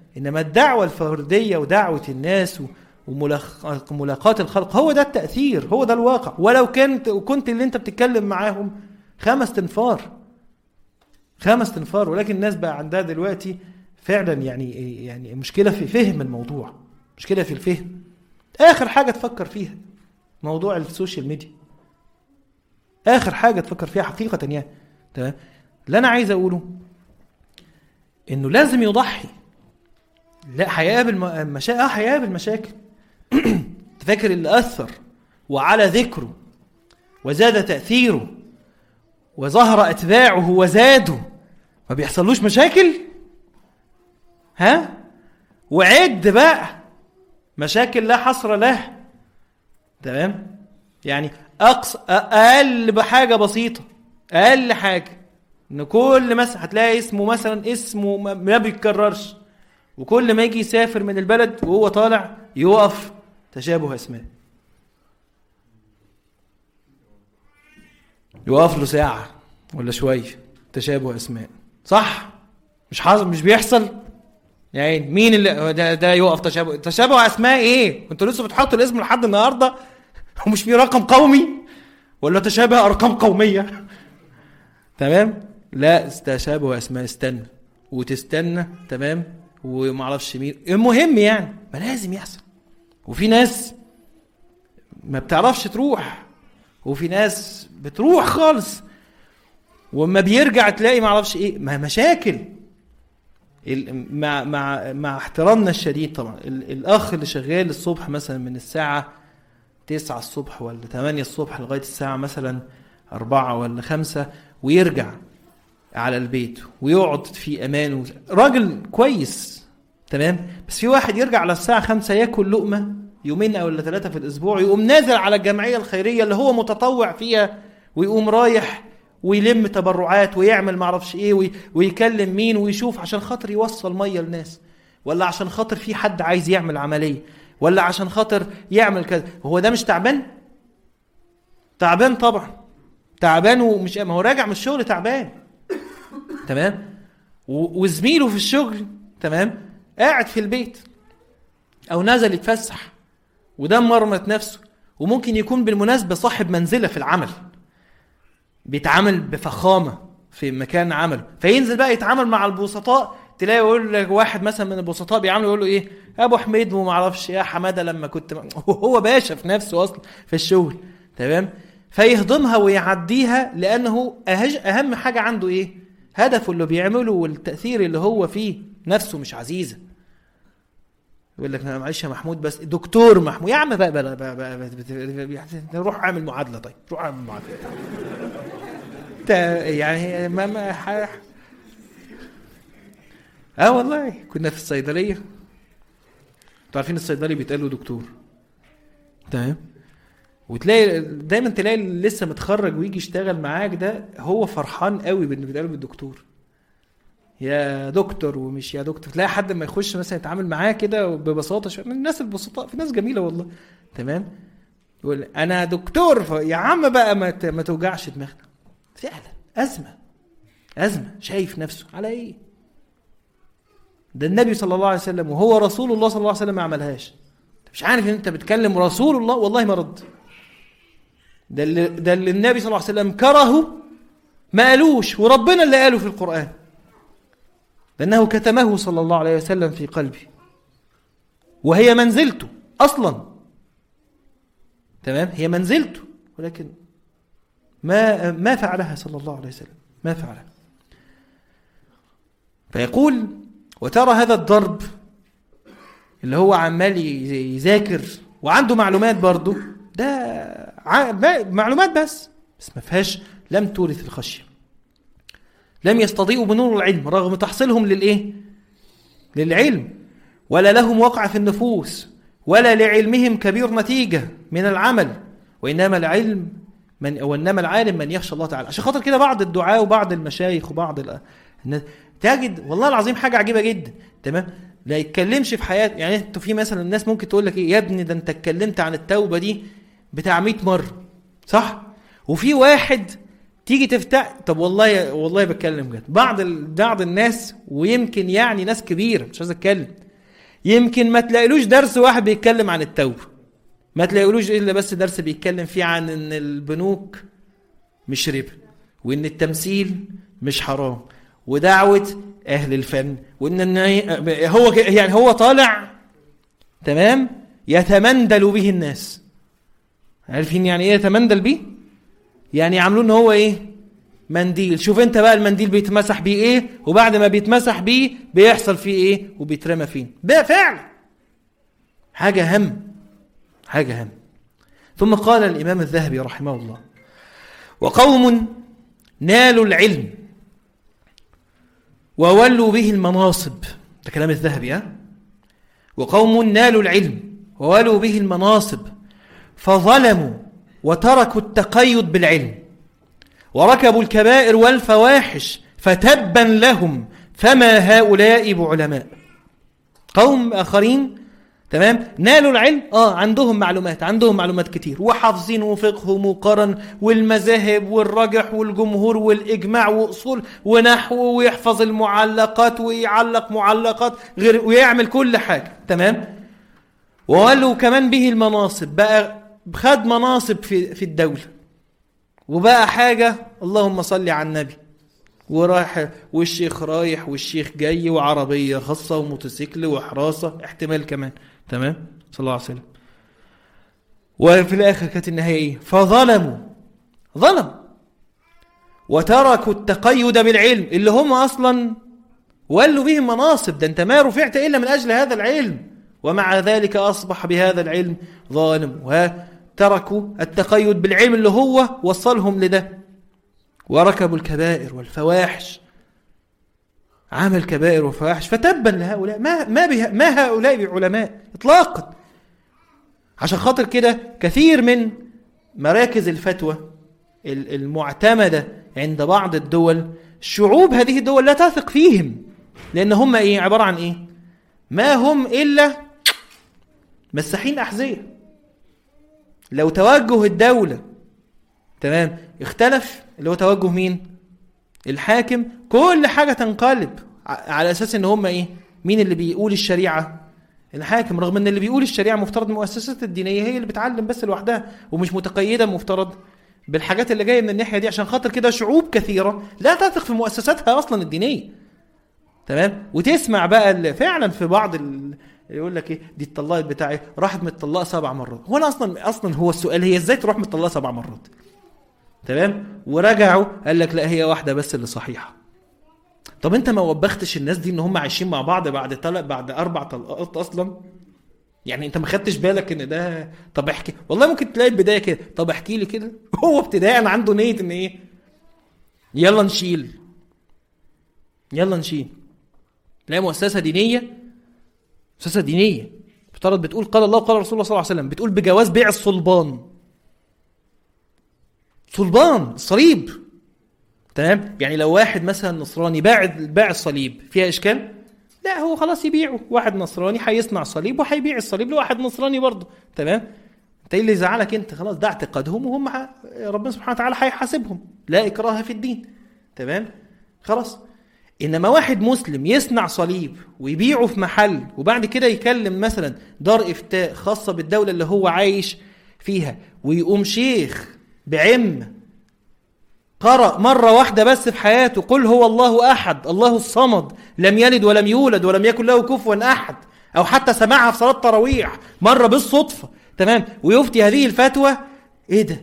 إنما الدعوة الفردية ودعوة الناس وملاقاة الخلق هو ده التأثير، هو ده الواقع. ولو كنت وكنت اللي انت بتتكلم معاهم خمس تنفار خمس تنفار ولكن الناس بقى عندها دلوقتي فعلا يعني يعني مشكلة في فهم الموضوع، مشكلة في الفهم. آخر حاجة تفكر فيها موضوع السوشيال ميديا، آخر حاجة تفكر فيها حقيقة يعني. تمام. اللي أنا عايز أقوله إنه لازم يضحي. لا هيقابل مشاكل، اه هيقابل مشاكل. تفكر اللي أثر وعلى ذكره وزاد تأثيره وظهر أتباعه وزادوا، ما بيحصلوش مشاكل؟ ها؟ وعد بقى مشاكل لا حصر له. تمام؟ يعني أقص أقل بحاجة بسيطة، أقل حاجة إن كل مثلا هتلاقي اسمه مثلا اسمه ما بيتكررش، وكل ما يجي يسافر من البلد وهو طالع يوقف تشابه اسماء، يوقف له ساعة ولا شوية تشابه اسماء. صح؟ مش حاصل، مش بيحصل يعني. مين اللي ده, ده يوقف تشابه تشابه اسماء؟ ايه انتوا لسه بتحطوا الاسم لحد النهارده ومش في رقم قومي ولا تشابه ارقام قوميه؟ تمام. لا تشابه اسماء، استنى وتستنى. تمام. وما اعرفش مين، المهم يعني ما لازم يحصل. وفي ناس ما بتعرفش تروح، وفي ناس بتروح خالص، وما بيرجع تلاقي ما اعرفش ايه، ما مشاكل. مع مع مع احترامنا الشديد طبعا، الاخ اللي شغال الصبح مثلا من الساعه تسعة الصبح ولا ثمانية الصبح لغايه الساعه مثلا أربعة ولا خمسة ويرجع على البيت ويقعد في امان، راجل كويس. تمام. بس في واحد يرجع على الساعه خمسة ياكل لقمه يومين او ولا ثلاثه في الاسبوع، يقوم نازل على الجمعيه الخيريه اللي هو متطوع فيها، ويقوم رايح ويلم تبرعات ويعمل معرفش ايه ويكلم مين ويشوف عشان خاطر يوصل ميه للناس، ولا عشان خاطر في حد عايز يعمل عمليه، ولا عشان خاطر يعمل كذا. هو ده مش تعبان؟ تعبان طبعا، تعبان. ومش ما هو راجع من الشغل تعبان. تمام. وزميله في الشغل تمام قاعد في البيت او نازل يتفسح وده مرمت نفسه، وممكن يكون بالمناسبه صاحب منزله في العمل بيتعامل بفخامه في مكان عمله، فينزل بقى يتعامل مع البسطاء، تلاقي يقول لك واحد مثلا من البسطاء بيعامله يقول له ايه ابو حميد وما اعرفش يا حماده لما كنت م... هو باشا في نفسه اصلا في الشغل. تمام. فيهضمها ويعديها لانه أهج... اهم حاجه عنده ايه؟ هدفه اللي بيعمله والتاثير اللي هو فيه، نفسه مش عزيزه. يقول لك انا معلش يا محمود بس دكتور محمود يا عم بقى, بقى, بقى, بقى, بقى, بقى روح اعمل معادله. طيب روح اعمل معادله. يعني ما ما ح... اه والله كنا في الصيدليه، انتوا عارفين الصيدلي بيتقال له دكتور. تمام. وتلاقي دايما تلاقي اللي لسه متخرج ويجي يشتغل معاك ده هو فرحان قوي بانه بيتقال له بالدكتور، يا دكتور ومش يا دكتور. تلاقي حد ما يخش مثلا يتعامل معاه كده ببساطه شويه، من الناس البسطاء، في ناس جميله والله. تمام. يقول انا دكتور، يا عم بقى ما ما توجعش دماغنا. فعلا ازمه ازمه. شايف نفسه على ايه؟ ده النبي صلى الله عليه وسلم وهو رسول الله صلى الله عليه وسلم ما عملهاش. مش عارف ان انت بتكلم رسول الله، والله ما رد. ده اللي, ده اللي النبي صلى الله عليه وسلم كرهه ما قالوش، وربنا اللي قاله في القرآن، لأنه كتمه صلى الله عليه وسلم في قلبي، وهي منزلته أصلا. تمام. هي منزلته، ولكن ما ما فعلها صلى الله عليه وسلم، ما فعلها. فيقول وترى هذا الضرب اللي هو عمال يذاكر وعنده معلومات برضو، ده معلومات بس بس ما فيهاش، لم تورث الخشية، لم يستضيئوا بنور العلم رغم تحصيلهم للإيه؟ للعلم، ولا لهم وقع في النفوس، ولا لعلمهم كبير نتيجة من العمل، وإنما العلم من وإنما العالم من يخشى الله تعالى. عشان خاطر كده بعض الدعاء وبعض المشايخ وبعض الناس تجد والله العظيم حاجة عجيبة جدا. تمام. لا يتكلمش في حياته. يعني انتوا في مثلا الناس ممكن تقول لك ايه يا ابني ده انت اتكلمت عن التوبة دي بتاع مئة مرة، صح؟ وفي واحد تيجي تفتح، طب والله والله بتكلم جد، بعض ال... بعض الناس، ويمكن يعني ناس كبيره مش عايز اتكلم، يمكن ما تلاقيلوش درس واحد بيتكلم عن التوبه، ما تلاقيلوش الا بس درس بيتكلم فيه عن ان البنوك مش ربا، وان التمثيل مش حرام، ودعوه اهل الفن، وان هو يعني هو طالع تمام يتمندل به الناس. عارفين يعني ايه يتمندل به؟ يعني يعملون ان هو ايه؟ منديل. شوف انت بقى المنديل بيتمسح بيه ايه، وبعد ما بيتمسح بيه بيحصل فيه ايه وبيترمى فين. ده فعل حاجه هم، حاجه هم. ثم قال الامام الذهبي رحمه الله: وقوم نالوا العلم وولوا به المناصب. ده كلام الذهبي. ها وقوم نالوا العلم وولوا به المناصب فظلموا وتركوا التقيد بالعلم وركبوا الكبائر والفواحش فتبا لهم فما هؤلاء بعلماء. قوم آخرين تمام نالوا العلم، اه عندهم معلومات، عندهم معلومات كتير وحافظين وفقه ومقارن والمذاهب والرجح والجمهور والإجماع وأصول ونحو، ويحفظ المعلقات ويعلق معلقات غير ويعمل كل حاجة تمام. وولوا كمان به المناصب، بقى خد مناصب في في الدولة، وبقى حاجة اللهم صل على النبي، وراح والشيخ رايح والشيخ جاي وعربية خاصة وموتوسيكل وحراسة احتمال كمان تمام صلى الله عليه وسلم. وفي الآخر كانت النهاية ايه؟ فظلموا، ظلم وتركوا التقيد بالعلم اللي هم أصلا ولوا به مناصب. ده انت ما رفعت إلا من أجل هذا العلم، ومع ذلك أصبح بهذا العلم ظالم، وتركوا التقيد بالعلم اللي هو وصلهم لده. وركبوا الكبائر والفواحش، عمل كبائر وفواحش فتبا لهؤلاء، ما ما, به ما هؤلاء بعلماء اطلاقا. عشان خاطر كده كثير من مراكز الفتوى المعتمدة عند بعض الدول، شعوب هذه الدول لا تثق فيهم، لأن هم ايه؟ عبارة عن ايه؟ ما هم إلا مساحين أحذية. لو توجه الدولة تمام اختلف، اللي هو توجه مين؟ الحاكم، كل حاجة تنقلب على أساس إن هم إيه؟ مين اللي بيقول الشريعة؟ الحاكم، رغم إن اللي بيقول الشريعة مفترض المؤسسات الدينية هي اللي بتعلم بس لوحدها، ومش متقيدة مفترض بالحاجات اللي جاية من الناحية دي. عشان خاطر كده شعوب كثيرة لا تثق في مؤسساتها أصلا الدينية تمام. وتسمع بقى فعلا في بعض ال... يقول لك ايه دي الطلاق بتاعي راحت متطلقه سبع مرات. هو انا اصلا اصلا هو السؤال هي ازاي تروح متطلقه سبع مرات تمام؟ ورجعوا قال لك لا هي واحده بس اللي صحيحه. طب انت ما وبختش الناس دي ان هم عايشين مع بعض بعد طلق بعد اربع طلقات اصلا؟ يعني انت ما خدتش بالك ان ده؟ طب احكي، والله ممكن تلاقي البدايه كده، طب احكي لي كده. هو ابتداء عنده نيه ان ايه؟ يلا نشيل يلا نشيل. تلاقي مؤسسه دينيه، مؤسسه دينيه افترض بتقول قال الله وقال رسول الله صلى الله عليه وسلم، بتقول بجواز بيع الصلبان، صلبان الصليب تمام. يعني لو واحد مثلا نصراني باع باع الصليب فيها اشكال؟ لا، هو خلاص يبيعه. واحد نصراني هيصنع صليب وهيبيع الصليب لواحد نصراني برضه تمام. انت ايه اللي يزعلك؟ انت خلاص ده اعتقادهم، وهم ح... ربنا سبحانه وتعالى هيحاسبهم، لا اكراه في الدين تمام خلاص. انما واحد مسلم يصنع صليب ويبيعه في محل، وبعد كده يكلم مثلا دار افتاء خاصه بالدوله اللي هو عايش فيها، ويقوم شيخ بعم قرأ مرة واحدة بس في حياته قل هو الله أحد الله الصمد لم يلد ولم يولد ولم يكن له كفوا أحد، أو حتى سمعها في صلاة تراويح مرة بالصدفة تمام، ويفتي هذه الفتوى. إيه ده؟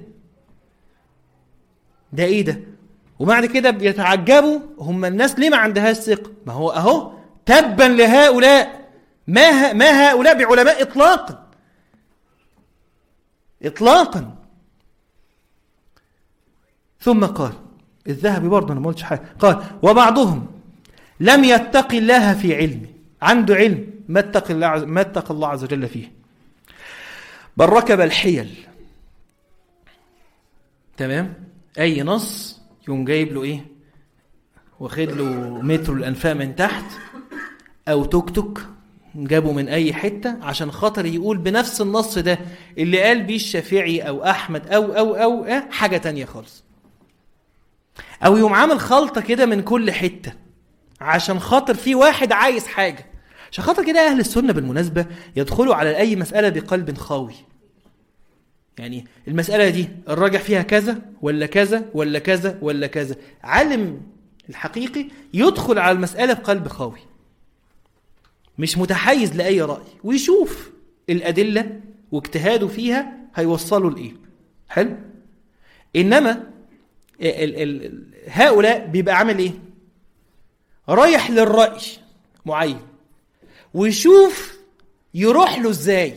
ده إيه ده؟ وبعد كده بيتعجبوا هم الناس ليه ما عندهاش ثقة؟ ما هو أهو تبا لهؤلاء، ما ما هؤلاء بعلماء إطلاقا إطلاقا. ثم قال الذهبي برضه أنا ما قلتش حاجة، قال وبعضهم لم يتقي الله في علمه، عنده علم ما اتقى الله ما اتقى الله عز وجل فيه، بل ركب الحيل تمام. أي نص يوم جايب له إيه؟ واخد له متر الأنفاق من تحت، أو توك توك جابه من أي حتة عشان خاطر يقول بنفس النص ده اللي قال بيه الشافعي أو أحمد أو أو أو أه حاجة تانية خالص. او يوم عامل خلطة كده من كل حتة عشان خاطر في واحد عايز حاجة. عشان خاطر كده اهل السنة بالمناسبة يدخلوا على اي مسألة بقلب خاوي. يعني المسألة دي الراجح فيها كذا ولا كذا ولا كذا ولا كذا. عالم الحقيقي يدخل على المسألة بقلب خاوي، مش متحيز لأي رأي، ويشوف الأدلة واجتهاده فيها هيوصلوا لإيه. حلو. إنما ال ال هؤلاء بيبقى عامل إيه؟ رايح للرأي معين ويشوف يروح له إزاي.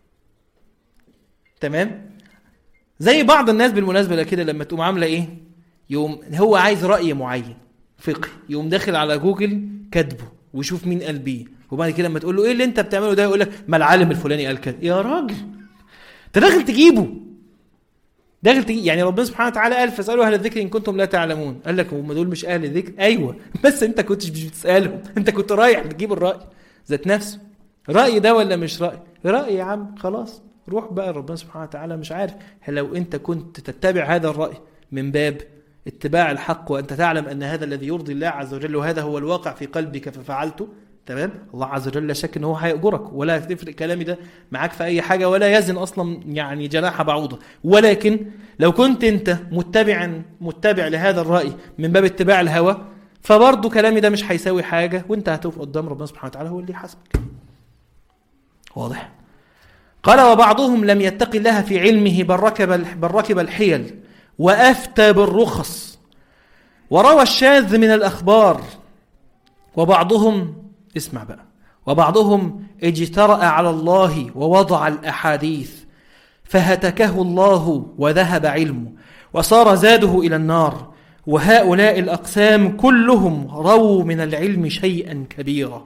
تمام؟ زي بعض الناس بالمناسبة كده لما تقوم عاملة إيه؟ يوم هو عايز رأي معين فقهي، يوم داخل على جوجل كاتبه ويشوف مين قال بيه، وبعد كده لما تقول له ايه اللي انت بتعمله ده يقول لك ما العالم الفلاني قال كده. يا راجل انت داخل تجيبه، داخل تجيب. يعني ربنا سبحانه وتعالى قال فاسالوا اهل الذكر ان كنتم لا تعلمون. قال لك هم دول مش اهل الذكر؟ ايوه، بس انت كنتش مش بتسالهم، انت كنت رايح تجيب الراي ذات نفسه. راي ده ولا مش راي؟ راي يا عم، خلاص روح بقى. ربنا سبحانه وتعالى مش عارف لو انت كنت تتبع هذا الراي من باب اتباع الحق وانت تعلم ان هذا الذي يرضي الله عز وجل وهذا هو الواقع في قلبك ففعلته، تمام، الله عز وجل لا شك ان هو هيأجرك، ولا تفرق كلامي ده معاك في اي حاجه، ولا يزن اصلا يعني جناح بعوضه. ولكن لو كنت انت متبعا متبع لهذا الراي من باب اتباع الهوى، فبرضه كلامي ده مش هيساوي حاجه، وانت هتقف قدام ربنا سبحانه وتعالى هو اللي يحاسبك. واضح؟ قال وبعضهم لم يتق الله في علمه بل ركب بل ركب الحيل وافتى بالرخص وروى الشاذ من الاخبار. وبعضهم، اسمع بقى، وبعضهم اجترأ على الله ووضع الأحاديث فهتكه الله وذهب علمه وصار زاده إلى النار. وهؤلاء الأقسام كلهم رووا من العلم شيئا كبيرا.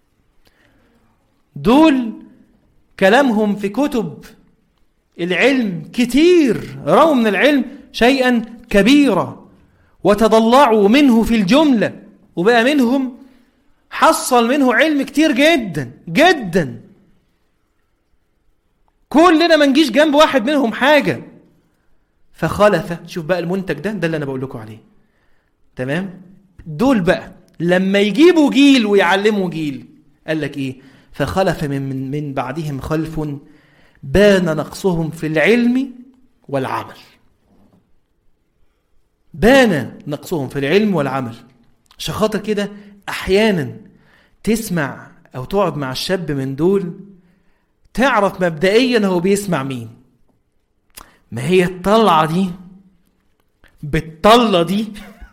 دول كلامهم في كتب العلم كتير، رووا من العلم شيئا كبيرا وتضلعوا منه في الجملة، وبقى منهم حصل منه علم كتير جدا جدا. كلنا ما نجيش جنب واحد منهم حاجة. فخلف، شوف بقى المنتج ده ده اللي انا بقول لكم عليه. تمام؟ دول بقى لما يجيبوا جيل ويعلموا جيل، قال لك ايه؟ فخلف من من بعدهم خلف بان نقصهم في العلم والعمل. بان نقصهم في العلم والعمل. عشان خاطر كده احيانا تسمع او تقعد مع الشاب من دول تعرف مبدئيا هو بيسمع مين. ما هي الطلعه دي بالطله دي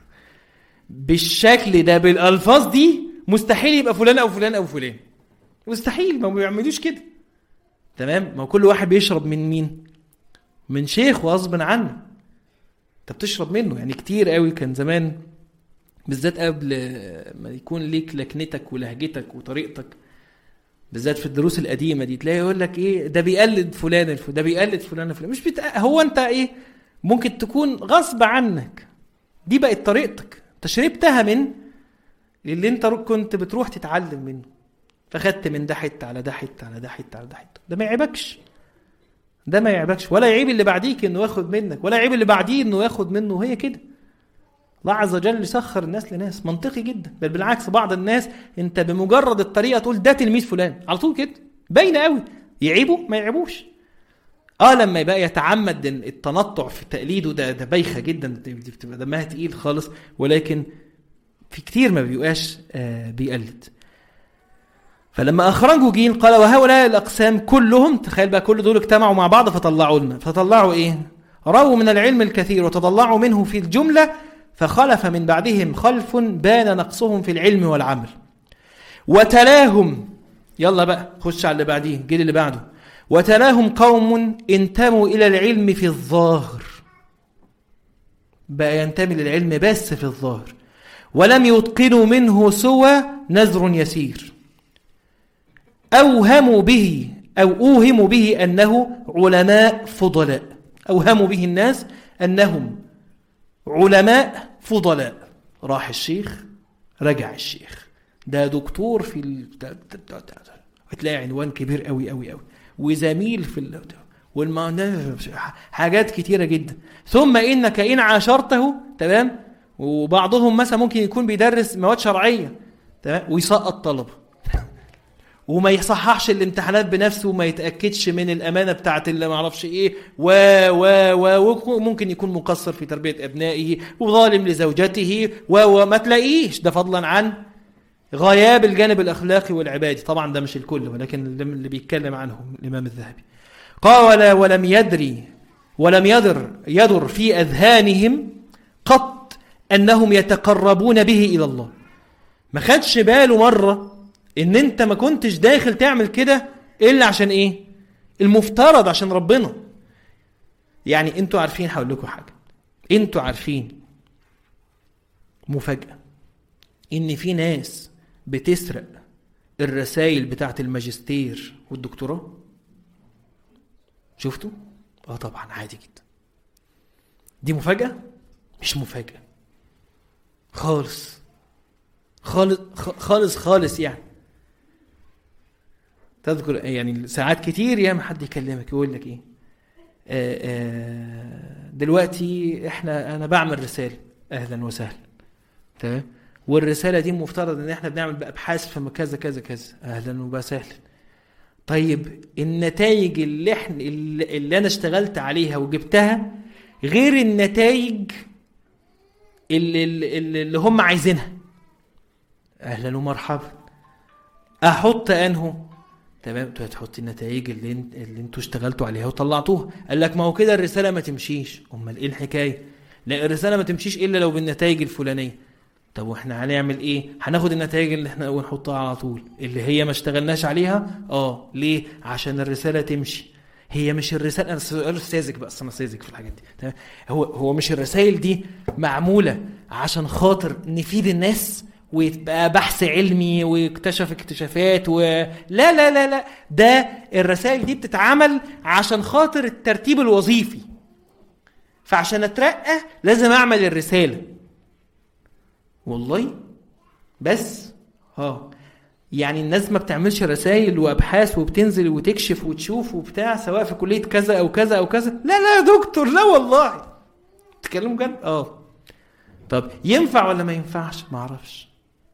بالشكل ده بالالفاظ دي مستحيل يبقى فلان او فلان او فلان، مستحيل، ما بيعملوش كده. تمام؟ ما كل واحد بيشرب من مين؟ من شيخ وغصب عنه انت بتشرب منه. يعني كتير قوي كان زمان بالذات قبل ما يكون ليك لكنتك ولهجتك وطريقتك، بالذات في الدروس القديمه دي، تلاقي يقول لك ايه ده بيقلد فلان الفلان، ده بيقلد فلان الفلان. مش بتق... هو انت ايه ممكن تكون غصب عنك، دي بقت طريقتك، انت شربتها من اللي انت كنت بتروح تتعلم منه، فخدت من ده حته على ده حته على ده حته على ده حته. ده ما يعيبكش، ده ما يعيبكش، ولا يعيب اللي بعديك انه ياخد منك، ولا يعيب اللي بعديه انه ياخد منه. هي كده، الله عز وجل يسخر الناس لناس، منطقي جدا. بل بالعكس بعض الناس انت بمجرد الطريقه تقول ده تلميذ فلان على طول كده، باينه قوي. يعيبوا ما يعيبوش. اه لما يبقى يتعمد التنطع في تقليده ده ده بايخه جدا، دي بتبقى دمها تقيل خالص. ولكن في كتير ما بيبقاش آه بيقلد. فلما اخرجوا جيل قال وهؤلاء الاقسام كلهم، تخيل بقى كل دول اجتمعوا مع بعض فطلعوا لنا، فطلعوا ايه؟ رووا من العلم الكثير وتضلعوا منه في الجمله، فخلف من بعدهم خلف بان نقصهم في العلم والعمل. وتلاهم، يلا بقى خش على اللي بعديه، الجيل اللي بعده. وتلاهم قوم انتموا الى العلم في الظاهر، بقى ينتمي للعلم بس في الظاهر، ولم يتقنوا منه سوى نذر يسير، اوهموا به او اوهموا به انه علماء فضلاء. اوهموا به الناس انهم علماء فضلاء. راح الشيخ رجع الشيخ، ده دكتور في ال... هتلاقي عنوان كبير قوي قوي قوي، وزميل في ال... والمعنى حاجات كتيرة جدا. ثم إنك إن عاشرته، تمام، وبعضهم مثلا ممكن يكون بيدرس مواد شرعيه تمام ويسقط طلبه وما يصححش الامتحانات بنفسه وما يتاكدش من الامانه بتاعه اللي ما اعرفش ايه و و وممكن يكون مقصر في تربيه ابنائه وظالم لزوجته وما تلاقيش ده، فضلا عن غياب الجانب الاخلاقي والعبادي. طبعا ده مش الكل ولكن اللي بيتكلم عنه الامام الذهبي. قال ولم يدري ولم يدر يدر في اذهانهم قط انهم يتقربون به الى الله. ما خدش باله مره ان انت ما كنتش داخل تعمل كده الا عشان ايه؟ المفترض عشان ربنا. يعني انتوا عارفين، هقول لكم حاجه، انتوا عارفين مفاجاه ان في ناس بتسرق الرسائل بتاعت الماجستير والدكتوراه؟ شفتوا؟ اه طبعا عادي جدا. دي مفاجاه؟ مش مفاجاه خالص خالص خالص خالص. يعني تذكر يعني ساعات كتير يا ما حد يكلمك يقول لك ايه آآ آآ دلوقتي احنا انا بعمل رساله، اهلا وسهلا تمام، والرساله دي مفترض ان احنا بنعمل ابحاث في كذا كذا كذا، اهلا وسهلا. طيب النتائج اللي احنا اللي انا اشتغلت عليها وجبتها غير النتائج اللي اللي, اللي هم عايزينها، اهلا ومرحبا. احط انه تمام، انتوا هتحطي النتائج اللي انت اللي انتوا اشتغلتوا عليها وطلعتوها. قال لك ما هو كده الرساله ما تمشيش. امال ايه الحكايه؟ لا الرساله ما تمشيش الا لو بالنتائج الفلانيه. طب واحنا هنعمل ايه؟ هناخد النتائج اللي احنا ونحطها على طول اللي هي ما اشتغلناش عليها. اه ليه؟ عشان الرساله تمشي. هي مش الرساله، انا سؤال ساذج بقى، انا ساذج في الحاجات دي تمام. هو هو مش الرسائل دي معموله عشان خاطر نفيد الناس ويبقى بحث علمي ويكتشف اكتشافات و... لا لا لا لا ده الرسائل دي بتتعمل عشان خاطر الترتيب الوظيفي. فعشان اترقى لازم اعمل الرسالة والله. بس اه يعني الناس ما بتعملش رسائل وابحاث وبتنزل وتكشف وتشوف وبتاع سواء في كلية كذا او كذا او كذا. لا لا يا دكتور لا والله. تتكلم جد؟ اه طب ينفع ولا ما ينفعش؟ ما اعرفش.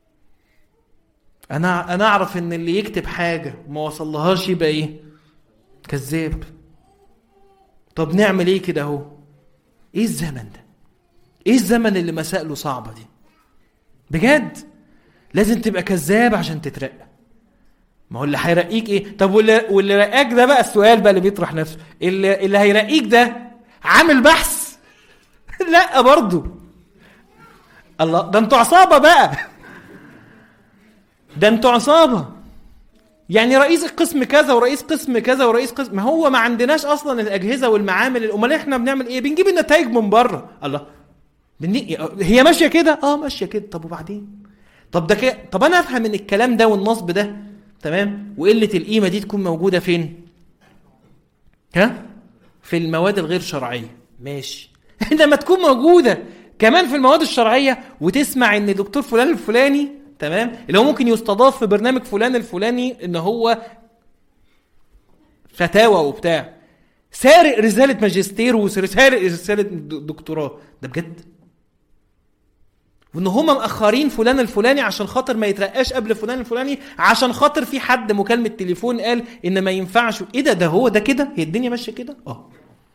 انا انا اعرف ان اللي يكتب حاجه ما وصلهاش يبقى ايه؟ كذاب. طب نعمل ايه كده اهو؟ ايه الزمن ده؟ ايه الزمن اللي مسائله صعبه دي بجد؟ لازم تبقى كذاب عشان تترقى. ما هو اللي هيرقيك ايه؟ طب واللي واللي رقاك ده بقى السؤال بقى اللي بيطرح نفسه، اللي اللي هيرقيك ده عامل بحث؟ لا برضو. الله ده انتوا عصابه بقى. ده انتوا عصابه. يعني رئيس القسم كذا ورئيس قسم كذا ورئيس قسم، ما هو ما عندناش اصلا الاجهزه والمعامل. امال احنا بنعمل ايه؟ بنجيب النتائج من بره. الله بني... هي ماشيه كده؟ اه ماشيه كده. طب وبعدين؟ طب ده كده. طب انا افهم من الكلام ده والنصب ده تمام وقله القيمه دي تكون موجوده فين؟ ها؟ في المواد الغير شرعيه ماشي. لما تكون موجوده كمان في المواد الشرعيه وتسمع ان دكتور فلان الفلاني تمام اللي هو ممكن يستضاف في برنامج فلان الفلاني ان هو فتاوى وبتاع سارق رساله ماجستير وسارق رساله دكتوراه، ده بجد؟ وان هم مأخرين فلان الفلاني عشان خاطر ما يترقاش قبل فلان الفلاني عشان خاطر في حد مكالمه تليفون قال ان ما ينفعش. ايه ده؟ ده هو ده كده؟ هي الدنيا ماشيه كده؟ اه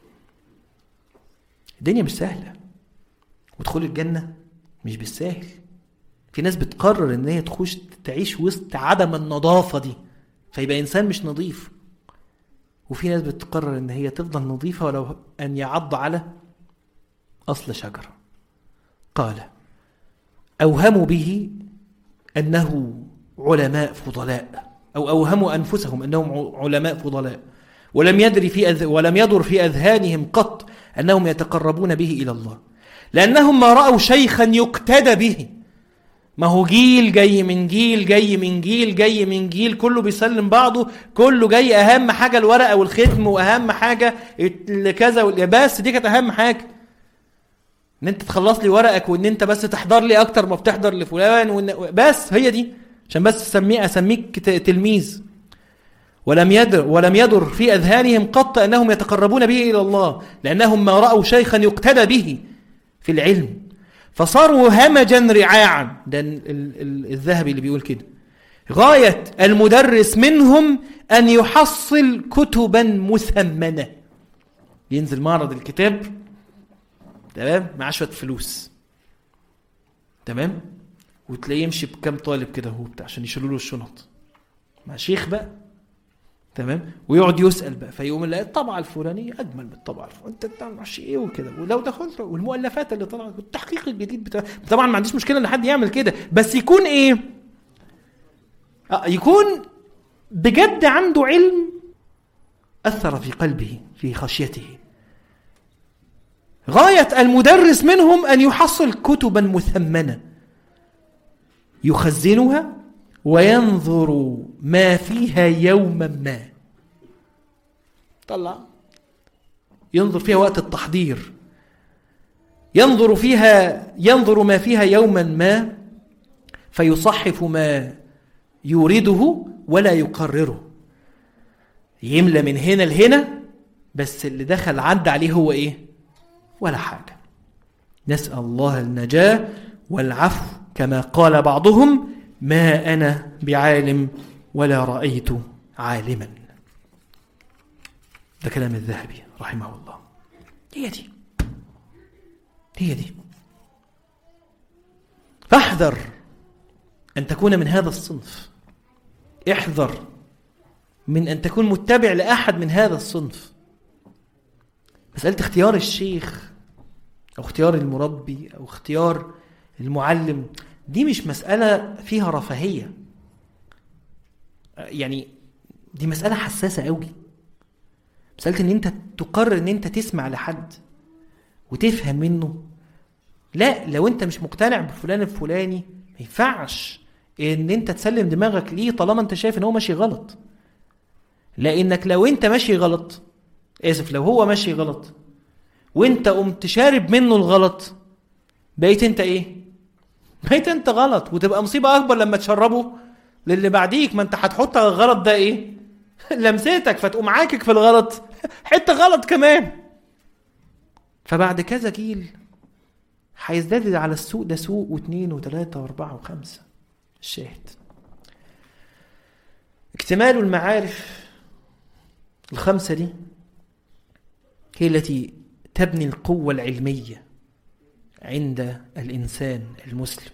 الدنيا مش سهله. ودخول الجنه مش بالسهل. في ناس بتقرر ان هي تخش تعيش وسط عدم النظافه دي فيبقى انسان مش نظيف، وفي ناس بتقرر ان هي تفضل نظيفه ولو ان يعض على اصل شجره. قال اوهموا به انه علماء فضلاء او اوهموا انفسهم انهم علماء فضلاء ولم يدري في أذ... ولم يدر في اذهانهم قط انهم يتقربون به الى الله، لانهم ما راوا شيخا يقتدى به. ما هو جيل جاي من جيل جاي من جيل جاي من جيل كله بيسلم بعضه، كله جاي اهم حاجه الورقه والختم واهم حاجه كذا، بس دي كانت اهم حاجه ان انت تخلص لي ورقك وان انت بس تحضر لي اكتر ما بتحضر لفلان وإن... بس هي دي عشان بس اسميه اسميك تلميذ. ولم يدر ولم يدر في اذهانهم قط انهم يتقربون به الى الله، لانهم ما راوا شيخا يقتدى به في العلم. فصاروا همجا رعاعا. ده الذهبي اللي بيقول كده. غاية المدرس منهم أن يحصل كتبا مثمنة. ينزل معرض الكتاب تمام مع شوية فلوس تمام، وتلاقيه يمشي بكم طالب كده هو بتاع عشان يشيلوا له الشنط مع شيخ بقى تمام، ويقعد يسأل بقى فيقوم يلاقي الطبعة الفلانية أجمل من الطبعة الفلانية، أنت بتعمل إيه وكده، ولو دخلت والمؤلفات اللي طلعت والتحقيق الجديد بتاع. طبعا ما عنديش مشكلة إن حد يعمل كده، بس يكون إيه؟ آه يكون بجد عنده علم أثر في قلبه في خشيته. غاية المدرس منهم أن يحصل كتبا مثمنة يخزنها وينظر ما فيها يوما ما. طلع ينظر فيها وقت التحضير، ينظر فيها ينظر ما فيها يوما ما، فيصحف ما يريده ولا يقرره. يملى من هنا لهنا، بس اللي دخل عدى عليه هو ايه؟ ولا حاجة. نسأل الله النجاة والعفو، كما قال بعضهم: ما أنا بعالم ولا رأيت عالما. ده كلام الذهبي رحمه الله. هي دي هي دي فاحذر أن تكون من هذا الصنف. احذر من أن تكون متبع لأحد من هذا الصنف. مسألة اختيار الشيخ أو اختيار المربي أو اختيار المعلم دي مش مسألة فيها رفاهية، يعني دي مسألة حساسة قوي. مسألة ان انت تقرر ان انت تسمع لحد وتفهم منه. لا، لو انت مش مقتنع بفلان الفلاني ما ينفعش ان انت تسلم دماغك ليه طالما انت شايف ان هو ماشي غلط. لانك لو انت ماشي غلط، اسف لو هو ماشي غلط وانت قمت شارب منه الغلط، بقيت انت ايه؟ بقيت انت غلط، وتبقى مصيبة اكبر لما تشربه للي بعديك. ما انت هتحط على الغلط ده ايه؟ لمسيتك، فتقوم عاكك في الغلط حتى غلط كمان. فبعد كذا جيل هيزداد على السوق ده سوق واثنين وثلاثة واربعة وخمسة. الشاهد اكتمال المعارف الخمسة دي هي التي تبني القوة العلمية عند الإنسان المسلم.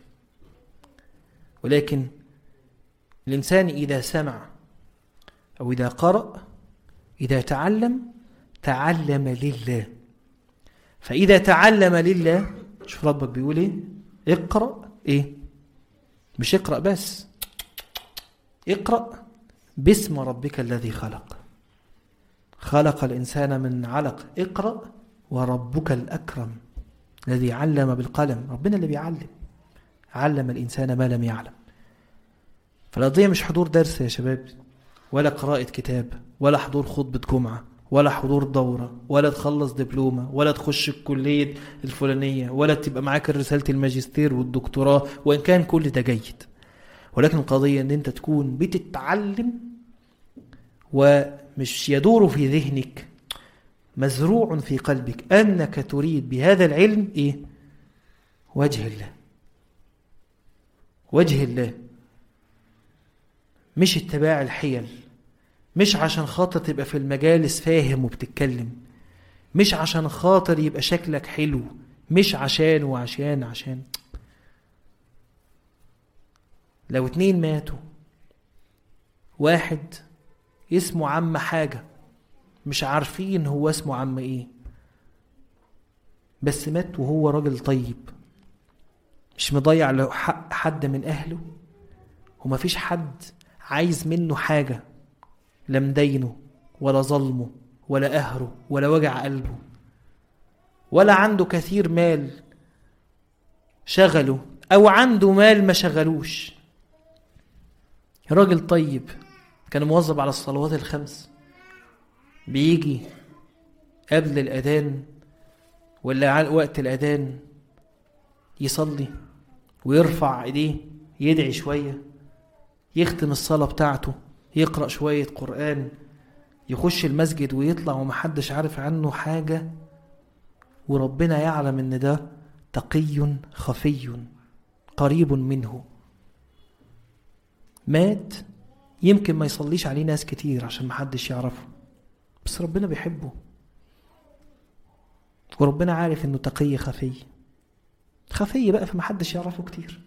ولكن الإنسان إذا سمع أو إذا قرأ إذا تعلم تعلم لله. فإذا تعلم لله، شوف ربك بيقول إيه؟ اقرأ إيه؟ مش اقرأ بس، اقرأ باسم ربك الذي خلق. خلق الإنسان من علق. اقرأ وربك الأكرم الذي علم بالقلم. ربنا اللي بيعلم، علم الإنسان ما لم يعلم. فالقضية مش حضور درس يا شباب، ولا قراءة كتاب، ولا حضور خطبة جمعة، ولا حضور دورة، ولا تخلص دبلومة، ولا تخش الكلية الفلانية، ولا تبقى معاك رسالة الماجستير والدكتوراه، وإن كان كل ده جيد. ولكن القضية أن أنت تكون بتتعلم ومش يدور في ذهنك، مزروع في قلبك أنك تريد بهذا العلم إيه؟ وجه الله. وجه الله، مش اتباع الحيل، مش عشان خاطر تبقى في المجالس فاهم وبتتكلم، مش عشان خاطر يبقى شكلك حلو، مش عشان وعشان عشان. لو اتنين ماتوا، واحد اسمه عم حاجة مش عارفين هو اسمه عم ايه، بس مات وهو راجل طيب مش مضيع له حق حد من اهله، وما فيش حد عايز منه حاجة، لا مدينه ولا ظلمه ولا قهره ولا وجع قلبه، ولا عنده كثير مال شغله او عنده مال ما شغلوش. راجل طيب كان موظف على الصلوات الخمس، بيجي قبل الأذان ولا وقت الأذان يصلي ويرفع ايديه يدعي شوية، يختم الصلاة بتاعته، يقرأ شوية قرآن، يخش المسجد ويطلع ومحدش عارف عنه حاجة، وربنا يعلم ان ده تقي خفي قريب منه، مات يمكن ما يصليش عليه ناس كتير عشان ما حدش يعرفه، بس ربنا بيحبه، وربنا عارف انه تقي خفي خفي بقى فما حدش يعرفه كتير.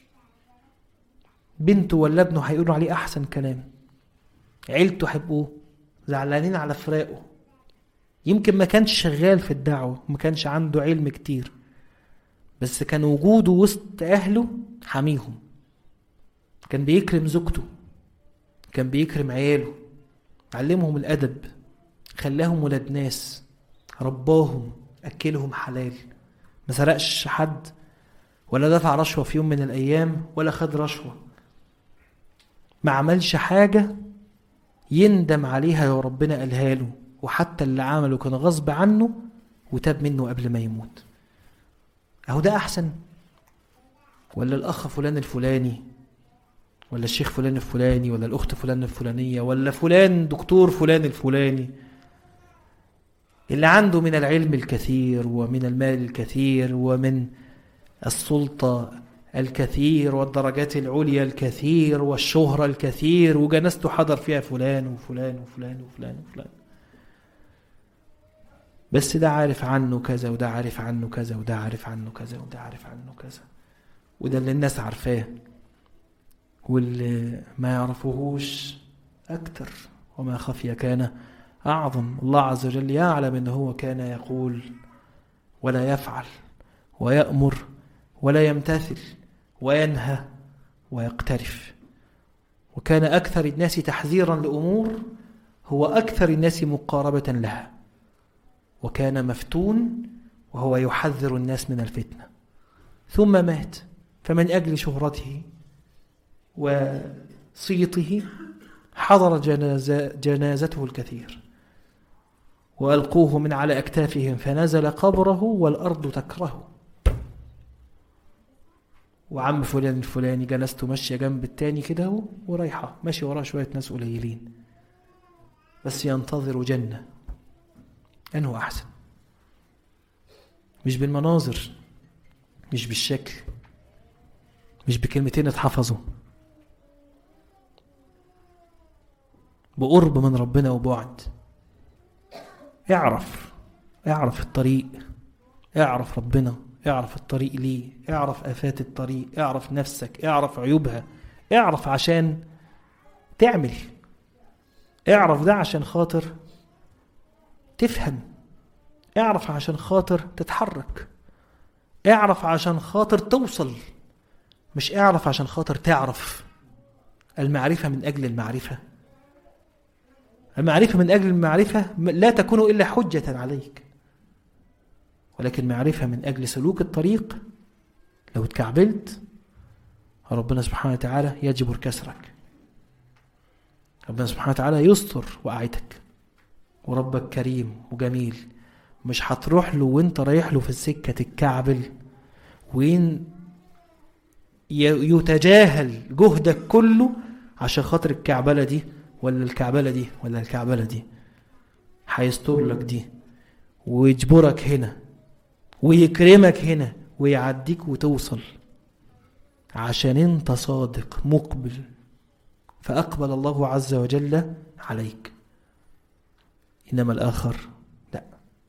بنته ولا ابنه هيقولوا عليه احسن كلام، عيلته هيبقوا زعلانين على فراقه، يمكن ما كانش شغال في الدعوة، ما كانش عنده علم كتير، بس كان وجوده وسط اهله حميهم، كان بيكرم زوجته، كان بيكرم عياله، علمهم الادب، خلاهم ولاد ناس، رباهم، اكلهم حلال، ما سرقش حد ولا دفع رشوة في يوم من الايام ولا خد رشوة، ما عملش حاجة يندم عليها يا ربنا قالها له، وحتى اللي عمله كان غصب عنه وتاب منه قبل ما يموت. اهو ده احسن ولا الاخ فلان الفلاني ولا الشيخ فلان الفلاني ولا الاخت فلان الفلانية ولا فلان دكتور فلان الفلاني اللي عنده من العلم الكثير ومن المال الكثير ومن السلطة الكثير والدرجات العليا الكثير والشهرة الكثير وجنازته حضر فيها فلان وفلان وفلان وفلان وفلان، بس ده عارف عنه كذا وده عارف عنه كذا وده عارف عنه كذا وده عارف عنه كذا، وده اللي الناس عارفاه، واللي ما يعرفوهوش أكتر، وما خفي كان أعظم. الله عز وجل يعلم أنه هو كان يقول ولا يفعل ويأمر ولا يمتثل وينهى ويقترف، وكان أكثر الناس تحذيرا لأمور هو أكثر الناس مقاربة لها، وكان مفتون وهو يحذر الناس من الفتنة، ثم مات، فمن أجل شهرته وصيته حضر جنازة جنازته الكثير، وألقوه من على أكتافهم فنزل قبره والأرض تكره، وعم فلان الفلاني جنازته ماشية جنب التاني كده ورايحة، ماشي وراه شوية ناس قليلين بس ينتظر جنة. أنه أحسن؟ مش بالمناظر، مش بالشكل، مش بكلمتين اتحفظوا، بقرب من ربنا وبعد. اعرف اعرف الطريق، اعرف ربنا، اعرف الطريق ليه، اعرف آفات الطريق، اعرف نفسك، اعرف عيوبها، اعرف عشان تعمل، اعرف ده عشان خاطر تفهم، اعرف عشان خاطر تتحرك، اعرف عشان خاطر توصل، مش اعرف عشان خاطر تعرف. المعرفة من أجل المعرفة، المعرفة من أجل المعرفة لا تكون إلا حجة عليك، ولكن معرفة من أجل سلوك الطريق لو اتكعبلت ربنا سبحانه وتعالى يجبر كسرك، ربنا سبحانه وتعالى يستر وقعتك، وربك كريم وجميل، مش هتروح له وانت رايح له في السكة تتكعبل وين يتجاهل جهدك كله عشان خاطر الكعبلة دي ولا الكعبلة دي ولا الكعبلة دي، هيستر لك دي ويجبرك هنا ويكرمك هنا ويعديك وتوصل، عشان انت صادق مقبل فأقبل الله عز وجل عليك، إنما الآخر لا.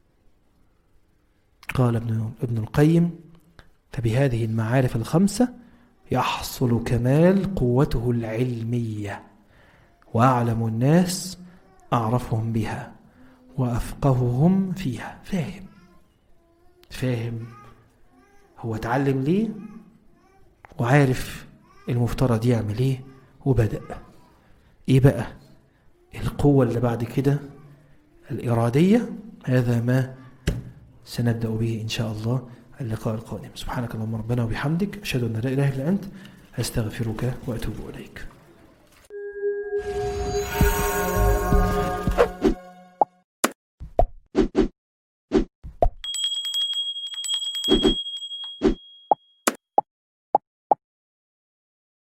قال ابن, ابن القيم: فبهذه المعارف الخمسة يحصل كمال قوته العلمية، وأعلم الناس أعرفهم بها وأفقههم فيها. فاهم فاهم هو اتعلم ليه وعارف المفترض يعمل ايه وبدأ ايه بقى القوة اللي بعد كده الإرادية. هذا ما سنبدأ به إن شاء الله اللقاء القادم. سبحانك اللهم ربنا وبحمدك، أشهد أن لا إله إلا أنت، أستغفرك وأتوب إليك.